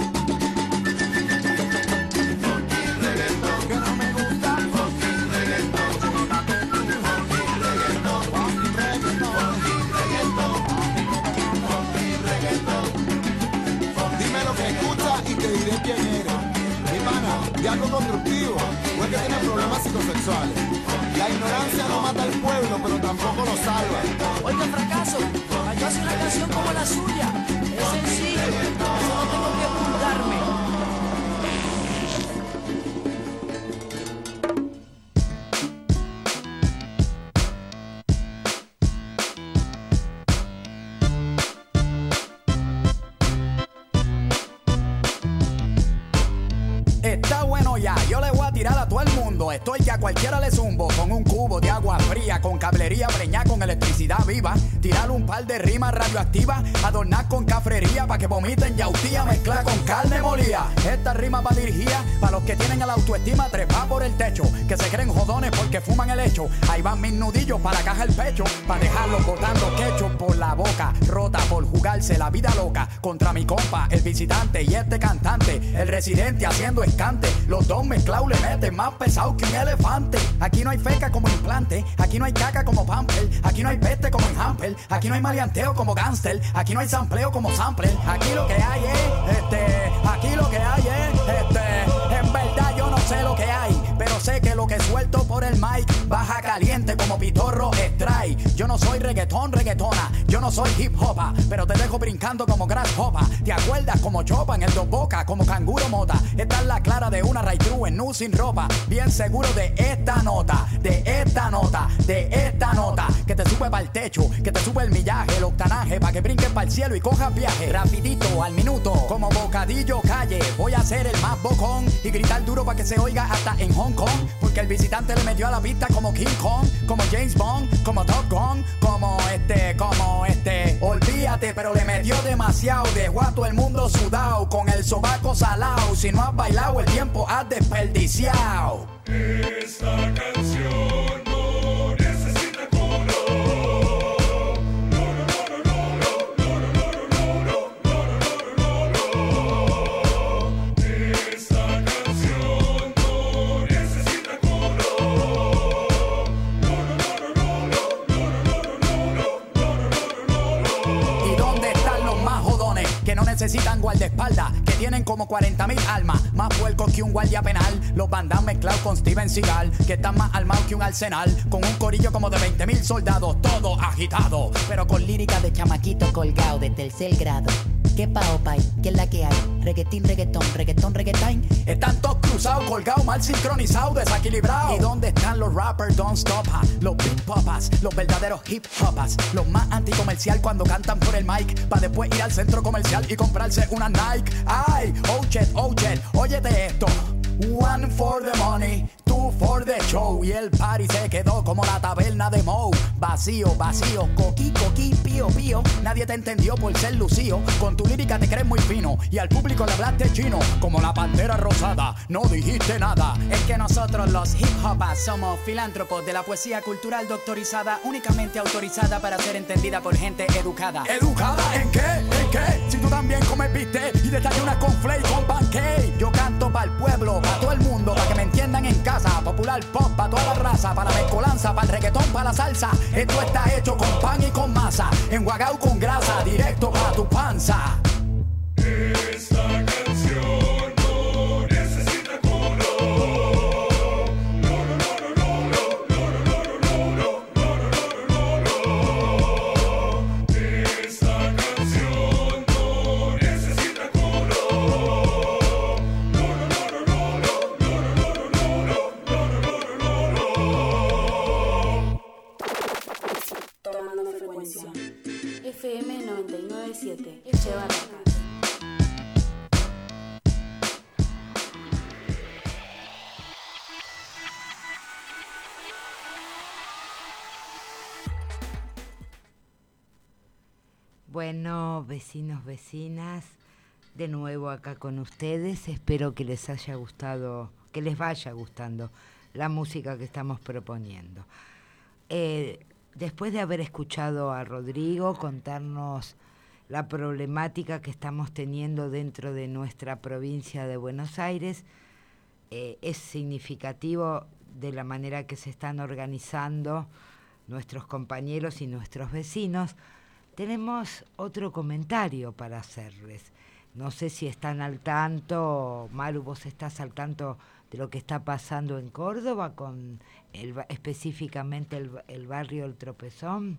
Speaker 5: que no me gusta,
Speaker 10: Fucking reggaetón,
Speaker 11: te diré quién eres. Mi pana, di algo constructivo, o es que tienes problemas psicosexuales. La ignorancia no mata al pueblo, pero tampoco lo salva.
Speaker 9: Oiga, fracaso, yo hace una canción como la suya. Es sencillo, solo tengo que burlarme.
Speaker 2: Está bueno ya, yo le voy a tirar a todo el mundo. Estoy que a cualquiera le zumbo con un cubo de agua fría, con cablería preñada con electricidad viva. Tirar un par de rimas radioactivas, adornar con cafrería pa' que vomiten yautía, mezclar con carne molida. Esta rima va dirigida pa' los que tienen la autoestima trepa por el techo, que se creen jodones porque fuman el hecho. Ahí van mis nudillos pa' la caja el pecho, pa' dejarlos botando quecho por la boca, rota por jugarse la vida loca. Contra mi compa, el visitante y este cantante, el residente haciendo escante. Los dos mezclados le meten más pesado que un elefante. Aquí no hay feca como implante, aquí no hay caca como pamper, aquí no hay peste como en Hamper, aquí no hay maleanteo como gangster, aquí no hay sampleo como sampler. Aquí lo que hay es, este, aquí lo que hay es, este, en verdad yo no sé lo que hay, pero sé que lo que suelto por el mic baja caliente como pitorro strike. Yo no soy reggaetón, reggaetona, yo no soy hip hopa, pero te dejo brincando como grasshopper. ¿Te acuerdas como chopa en el dos boca, como canguro mota? Esta es la clara de una right true en nu sin ropa. Bien seguro de esta nota, de esta nota, de esta nota, que te sube para el techo, que te sube el millaje, el octanaje, pa' que brinques para el cielo y cojas viaje. Rapidito, al minuto, como bocadillo calle, voy a ser el más bocón y gritar duro pa' que se oiga hasta en Hong Kong, porque el visitante le metió a la pista como King Kong, como James Bond, como Top Gun, como este, como este. Olvídate, pero le metió demasiado, dejó a todo el mundo sudado, con el sobaco salado. Si no has bailado, el tiempo has desperdiciado.
Speaker 12: Esta canción no necesita coro. Esta canción no necesita coro.
Speaker 2: ¿Y dónde están los más jodones que no necesitan guardaespaldas, que tienen como cuarenta mil almas, más puercos que un guardia penal? Los bandas mezclados con Steven Seagal, que están más armados que un arsenal, con un corillo como de veinte mil soldados, todo agitado, pero con lírica de chamaquito colgado de tercer grado. ¿Qué pa' opay? ¿Qué es la que hay? Reggaetín, reggaetón, reggaetón, reggaetón. Están todos cruzados, colgados, mal sincronizados, desequilibrados. ¿Y dónde están los rappers don't stop? Los big popas, los verdaderos hip hopas, los más anticomercial cuando cantan por el mic, pa' después ir al centro comercial y comprarse una Nike. Ay, oh shit, oh shit, óyete esto. One for the money, two for the show. Y el party se quedó como la taberna de Moe. Vacío, vacío, coquí, coquí, pío, pío. Nadie te entendió por ser lucido. Con tu lírica te crees muy fino y al público le hablaste chino, como la pantera rosada. No dijiste nada.
Speaker 13: Es que nosotros los hip hopas somos filántropos de la poesía cultural doctorizada, únicamente autorizada para ser entendida por gente educada.
Speaker 2: ¿Educada en qué? ¿En qué? Si tú también comes bistec y desayunas con flake con pancake. Yo canto para el pueblo, para todo el mundo, para que me entiendan en casa. Popular pop para toda la raza, para la mezcolanza, para el reggaetón, para la salsa. Esto está hecho con pan y con masa, enguagao con grasa, directo para tu panza.
Speaker 12: Esta canción no necesita coro. Esta canción no necesita coro.
Speaker 1: Tomando frecuencia. F M noventa y nueve punto siete, Che Barracas.
Speaker 7: Bueno, vecinos, vecinas, de nuevo acá con ustedes. Espero que les haya gustado, que les vaya gustando la música que estamos proponiendo. Eh, después de haber escuchado a Rodrigo contarnos la problemática que estamos teniendo dentro de nuestra provincia de Buenos Aires, eh, es significativo de la manera que se están organizando nuestros compañeros y nuestros vecinos. Tenemos otro comentario para hacerles. no sé si están al tanto, Maru, vos estás al tanto de lo que está pasando en Córdoba con el, específicamente el, el barrio El Tropezón.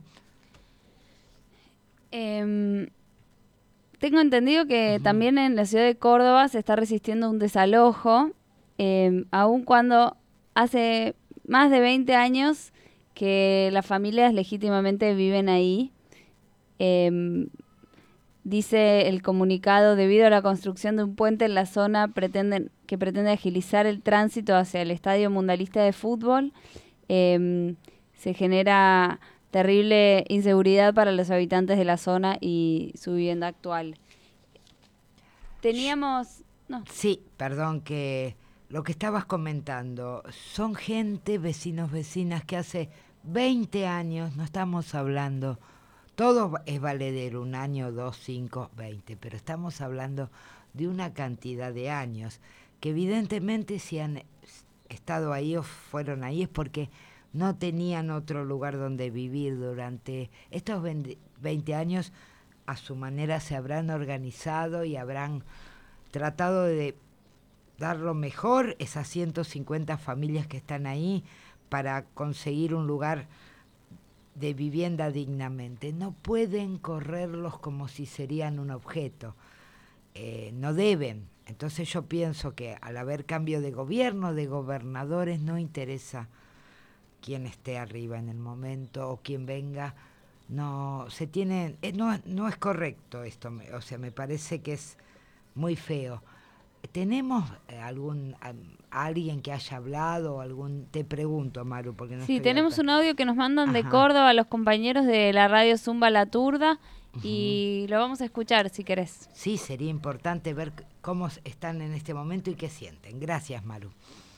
Speaker 6: Eh, tengo entendido que uh-huh. también en la ciudad de Córdoba se está resistiendo un desalojo, eh, aun cuando hace más de veinte años que las familias legítimamente viven ahí. Eh, dice el comunicado, debido a la construcción de un puente en la zona pretenden, que pretende agilizar el tránsito hacia el Estadio Mundialista de Fútbol, eh, se genera terrible inseguridad para los habitantes de la zona y su vivienda actual. Teníamos... No.
Speaker 7: Sí, perdón, que lo que estabas comentando, son gente, vecinos, vecinas, que hace veinte años, no estamos hablando, todo es valedero, un año, dos, cinco, veinte, pero estamos hablando de una cantidad de años, que evidentemente si han estado ahí o fueron ahí es porque no tenían otro lugar donde vivir durante estos veinte años, a su manera se habrán organizado y habrán tratado de dar lo mejor, esas ciento cincuenta familias que están ahí, para conseguir un lugar de vivienda dignamente. No pueden correrlos como si serían un objeto, eh, no deben. Entonces yo pienso que al haber cambio de gobierno, de gobernadores, no interesa quién esté arriba en el momento o quién venga, no se tiene, eh, no, no es correcto esto, o sea, me parece que es muy feo. ¿Tenemos algún a, alguien que haya hablado? algún Te pregunto, Maru, porque no
Speaker 6: Sí,
Speaker 7: estoy
Speaker 6: tenemos
Speaker 7: acá.
Speaker 6: un audio que nos mandan
Speaker 7: Ajá.
Speaker 6: de Córdoba los compañeros de la radio Zumba La Turda, uh-huh. y lo vamos a escuchar si querés.
Speaker 7: Sí, sería importante ver cómo están en este momento y qué sienten. Gracias, Maru.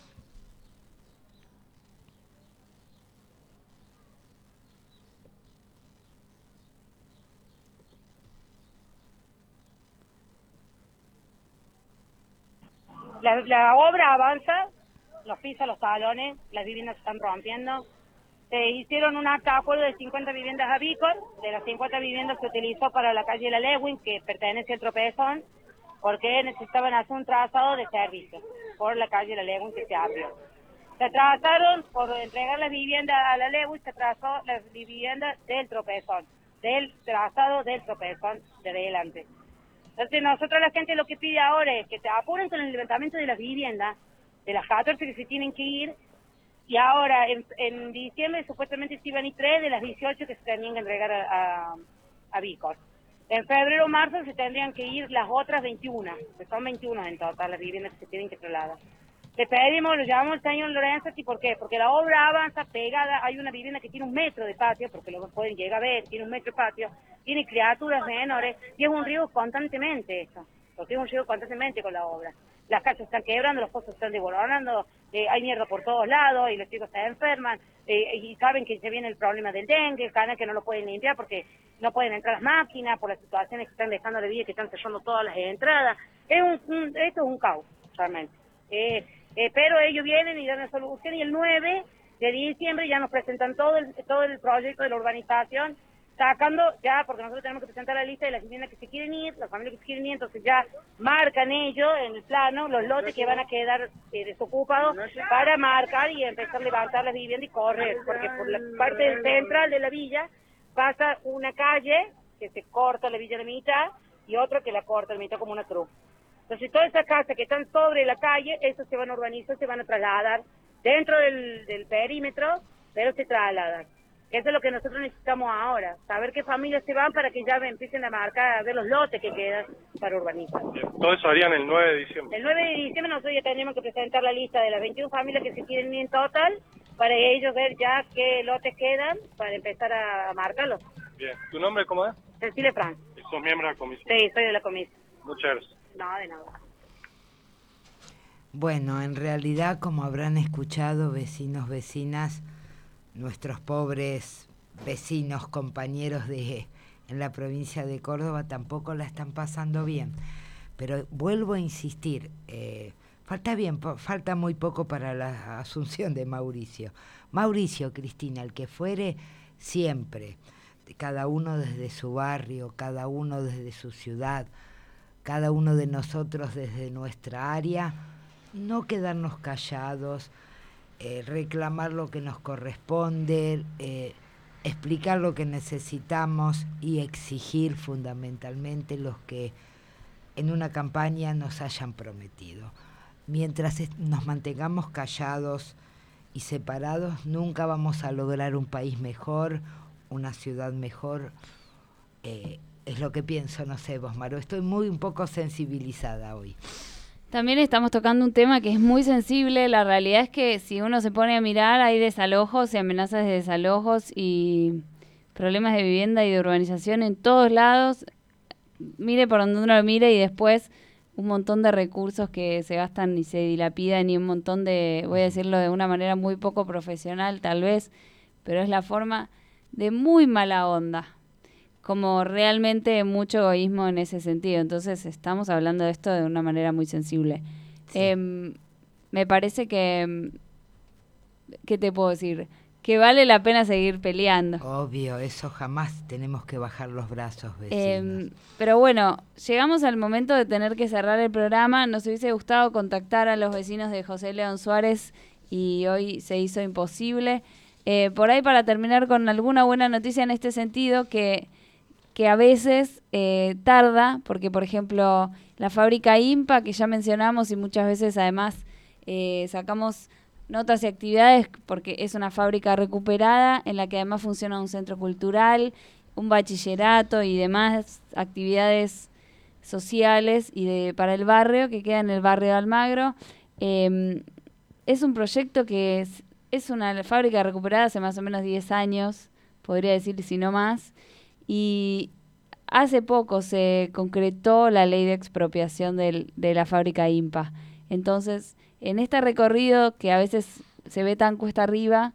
Speaker 14: La, la obra avanza, los pisos, los talones, las viviendas se están rompiendo. Se hicieron un acta de acuerdo de cincuenta viviendas avícolas. De las cincuenta viviendas se utilizó para la calle La Lewin, que pertenece al Tropezón, porque necesitaban hacer un trazado de servicio por la calle La Lewin que se abrió. Se trazaron, por entregar las viviendas a La Lewin, se trazó las viviendas del Tropezón, del trazado del Tropezón de adelante. Entonces nosotros, la gente, lo que pide ahora es que se apuren con el levantamiento de las viviendas, de las catorce que se tienen que ir, y ahora en, en diciembre supuestamente se iban a ir tres de las dieciocho que se tenían que entregar a, a, a Vícor. En febrero o marzo se tendrían que ir las otras veintiuna, que son veintiuna en total las viviendas que se tienen que trasladar. Le pedimos, lo llamamos al señor Lorenzetti, ¿por qué? Porque la obra avanza pegada, hay una vivienda que tiene un metro de patio, porque lo pueden llegar a ver, tiene un metro de patio, tiene criaturas menores, y es un riesgo constantemente eso, porque es un riesgo constantemente con la obra. Las casas están quebrando, los pozos están desboronando, eh, hay mierda por todos lados, y los chicos se enferman, eh, y saben que se viene el problema del dengue, el canal que no lo pueden limpiar porque no pueden entrar las máquinas, por las situaciones que están dejando de vida, que están cerrando todas las entradas. Es un, un, esto es un caos, realmente. Eh, Eh, pero ellos vienen y dan la solución, y el nueve de diciembre ya nos presentan todo el, todo el proyecto de la urbanización, sacando ya, porque nosotros tenemos que presentar la lista de las viviendas que se quieren ir, las familias que se quieren ir, entonces ya marcan ellos en el plano los lotes que van a quedar eh, desocupados para marcar y empezar a levantar las viviendas y correr, porque por la parte central de la villa pasa una calle que se corta la villa a la mitad y otra que la corta a la mitad como una cruz. Entonces todas esas casas que están sobre la calle, esas se van a urbanizar, se van a trasladar dentro del, del perímetro, pero se trasladan. Eso es lo que nosotros necesitamos ahora, saber qué familias se van para que ya empiecen a marcar, a ver los lotes que quedan para urbanizar.
Speaker 15: Todo eso harían el nueve de diciembre.
Speaker 14: El nueve de diciembre nosotros ya tenemos que presentar la lista de las veintiuna familias que se quieren ir en total, para ellos ver ya qué lotes quedan, para empezar a marcarlos.
Speaker 15: Bien, ¿tu nombre cómo es?
Speaker 14: Cecilia Franz.
Speaker 15: ¿Y sos miembro de la comisión?
Speaker 14: Sí, soy de la comisión.
Speaker 15: Muchas gracias.
Speaker 14: No, de nada.
Speaker 7: Bueno, en realidad, como habrán escuchado vecinos, vecinas, nuestros pobres vecinos, compañeros de en la provincia de Córdoba tampoco la están pasando bien. Pero vuelvo a insistir, eh, falta bien, po, falta muy poco para la asunción de Mauricio. Mauricio, Cristina, el que fuere, siempre, cada uno desde su barrio, cada uno desde su ciudad, cada uno de nosotros desde nuestra área, no quedarnos callados, eh, reclamar lo que nos corresponde, eh, explicar lo que necesitamos y exigir fundamentalmente los que en una campaña nos hayan prometido. Mientras nos mantengamos callados y separados, nunca vamos a lograr un país mejor, una ciudad mejor. Eh, es lo que pienso, no sé vos, Maru, estoy muy un poco sensibilizada hoy.
Speaker 6: También estamos tocando un tema que es muy sensible. La realidad es que si uno se pone a mirar, hay desalojos y amenazas de desalojos y problemas de vivienda y de urbanización en todos lados. Mire por donde uno lo mire y después un montón de recursos que se gastan y se dilapidan y un montón de, voy a decirlo de una manera muy poco profesional tal vez, pero es la forma de muy mala onda, como realmente mucho egoísmo en ese sentido. Entonces estamos hablando de esto de una manera muy sensible. Sí. Eh, me parece que, ¿qué te puedo decir? Que vale la pena seguir peleando.
Speaker 7: Obvio, eso jamás tenemos que bajar los brazos, vecinos.
Speaker 6: Eh, pero bueno, llegamos al momento de tener que cerrar el programa. Nos hubiese gustado contactar a los vecinos de José León Suárez y hoy se hizo imposible. Eh, por ahí, para terminar con alguna buena noticia en este sentido, que, que a veces eh, tarda, porque por ejemplo la fábrica IMPA, que ya mencionamos y muchas veces además eh, sacamos notas y actividades, porque es una fábrica recuperada en la que además funciona un centro cultural, un bachillerato y demás actividades sociales y de para el barrio, que queda en el barrio de Almagro. Eh, es un proyecto que es, es una fábrica recuperada hace más o menos diez años, podría decir si no más, y hace poco se concretó la ley de expropiación del, de la fábrica IMPA. Entonces, en este recorrido que a veces se ve tan cuesta arriba,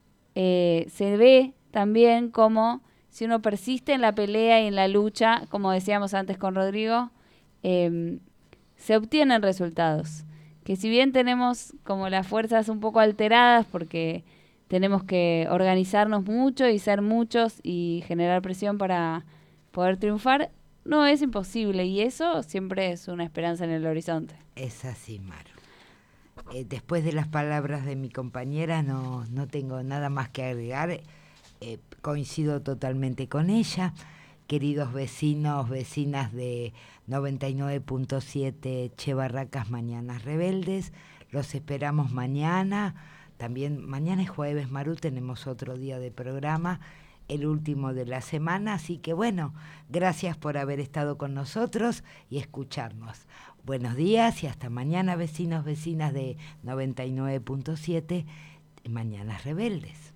Speaker 6: eh, se ve también como si uno persiste en la pelea y en la lucha, como decíamos antes con Rodrigo, eh, se obtienen resultados. Que si bien tenemos como las fuerzas un poco alteradas, porque tenemos que organizarnos mucho y ser muchos y generar presión para poder triunfar, no es imposible, y eso siempre es una esperanza en el horizonte.
Speaker 7: Es así, Maru. Eh, después de las palabras de mi compañera no, no tengo nada más que agregar, eh, coincido totalmente con ella. Queridos vecinos, vecinas de noventa y nueve punto siete Che Barracas, Mañanas Rebeldes, los esperamos mañana, también mañana es jueves, Maru, tenemos otro día de programa, el último de la semana, así que bueno, gracias por haber estado con nosotros y escucharnos. Buenos días y hasta mañana, vecinos, vecinas de noventa y nueve punto siete, Mañanas Rebeldes.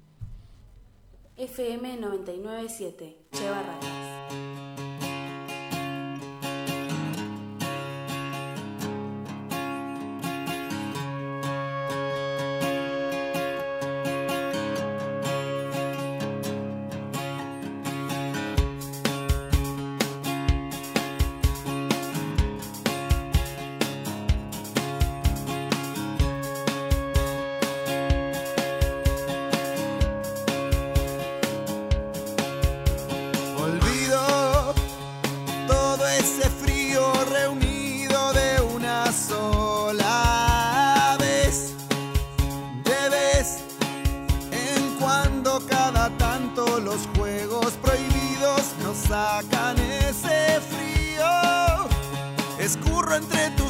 Speaker 1: F M noventa y nueve punto siete, Che Barracas.
Speaker 16: Sacan ese frío, escurro entre tus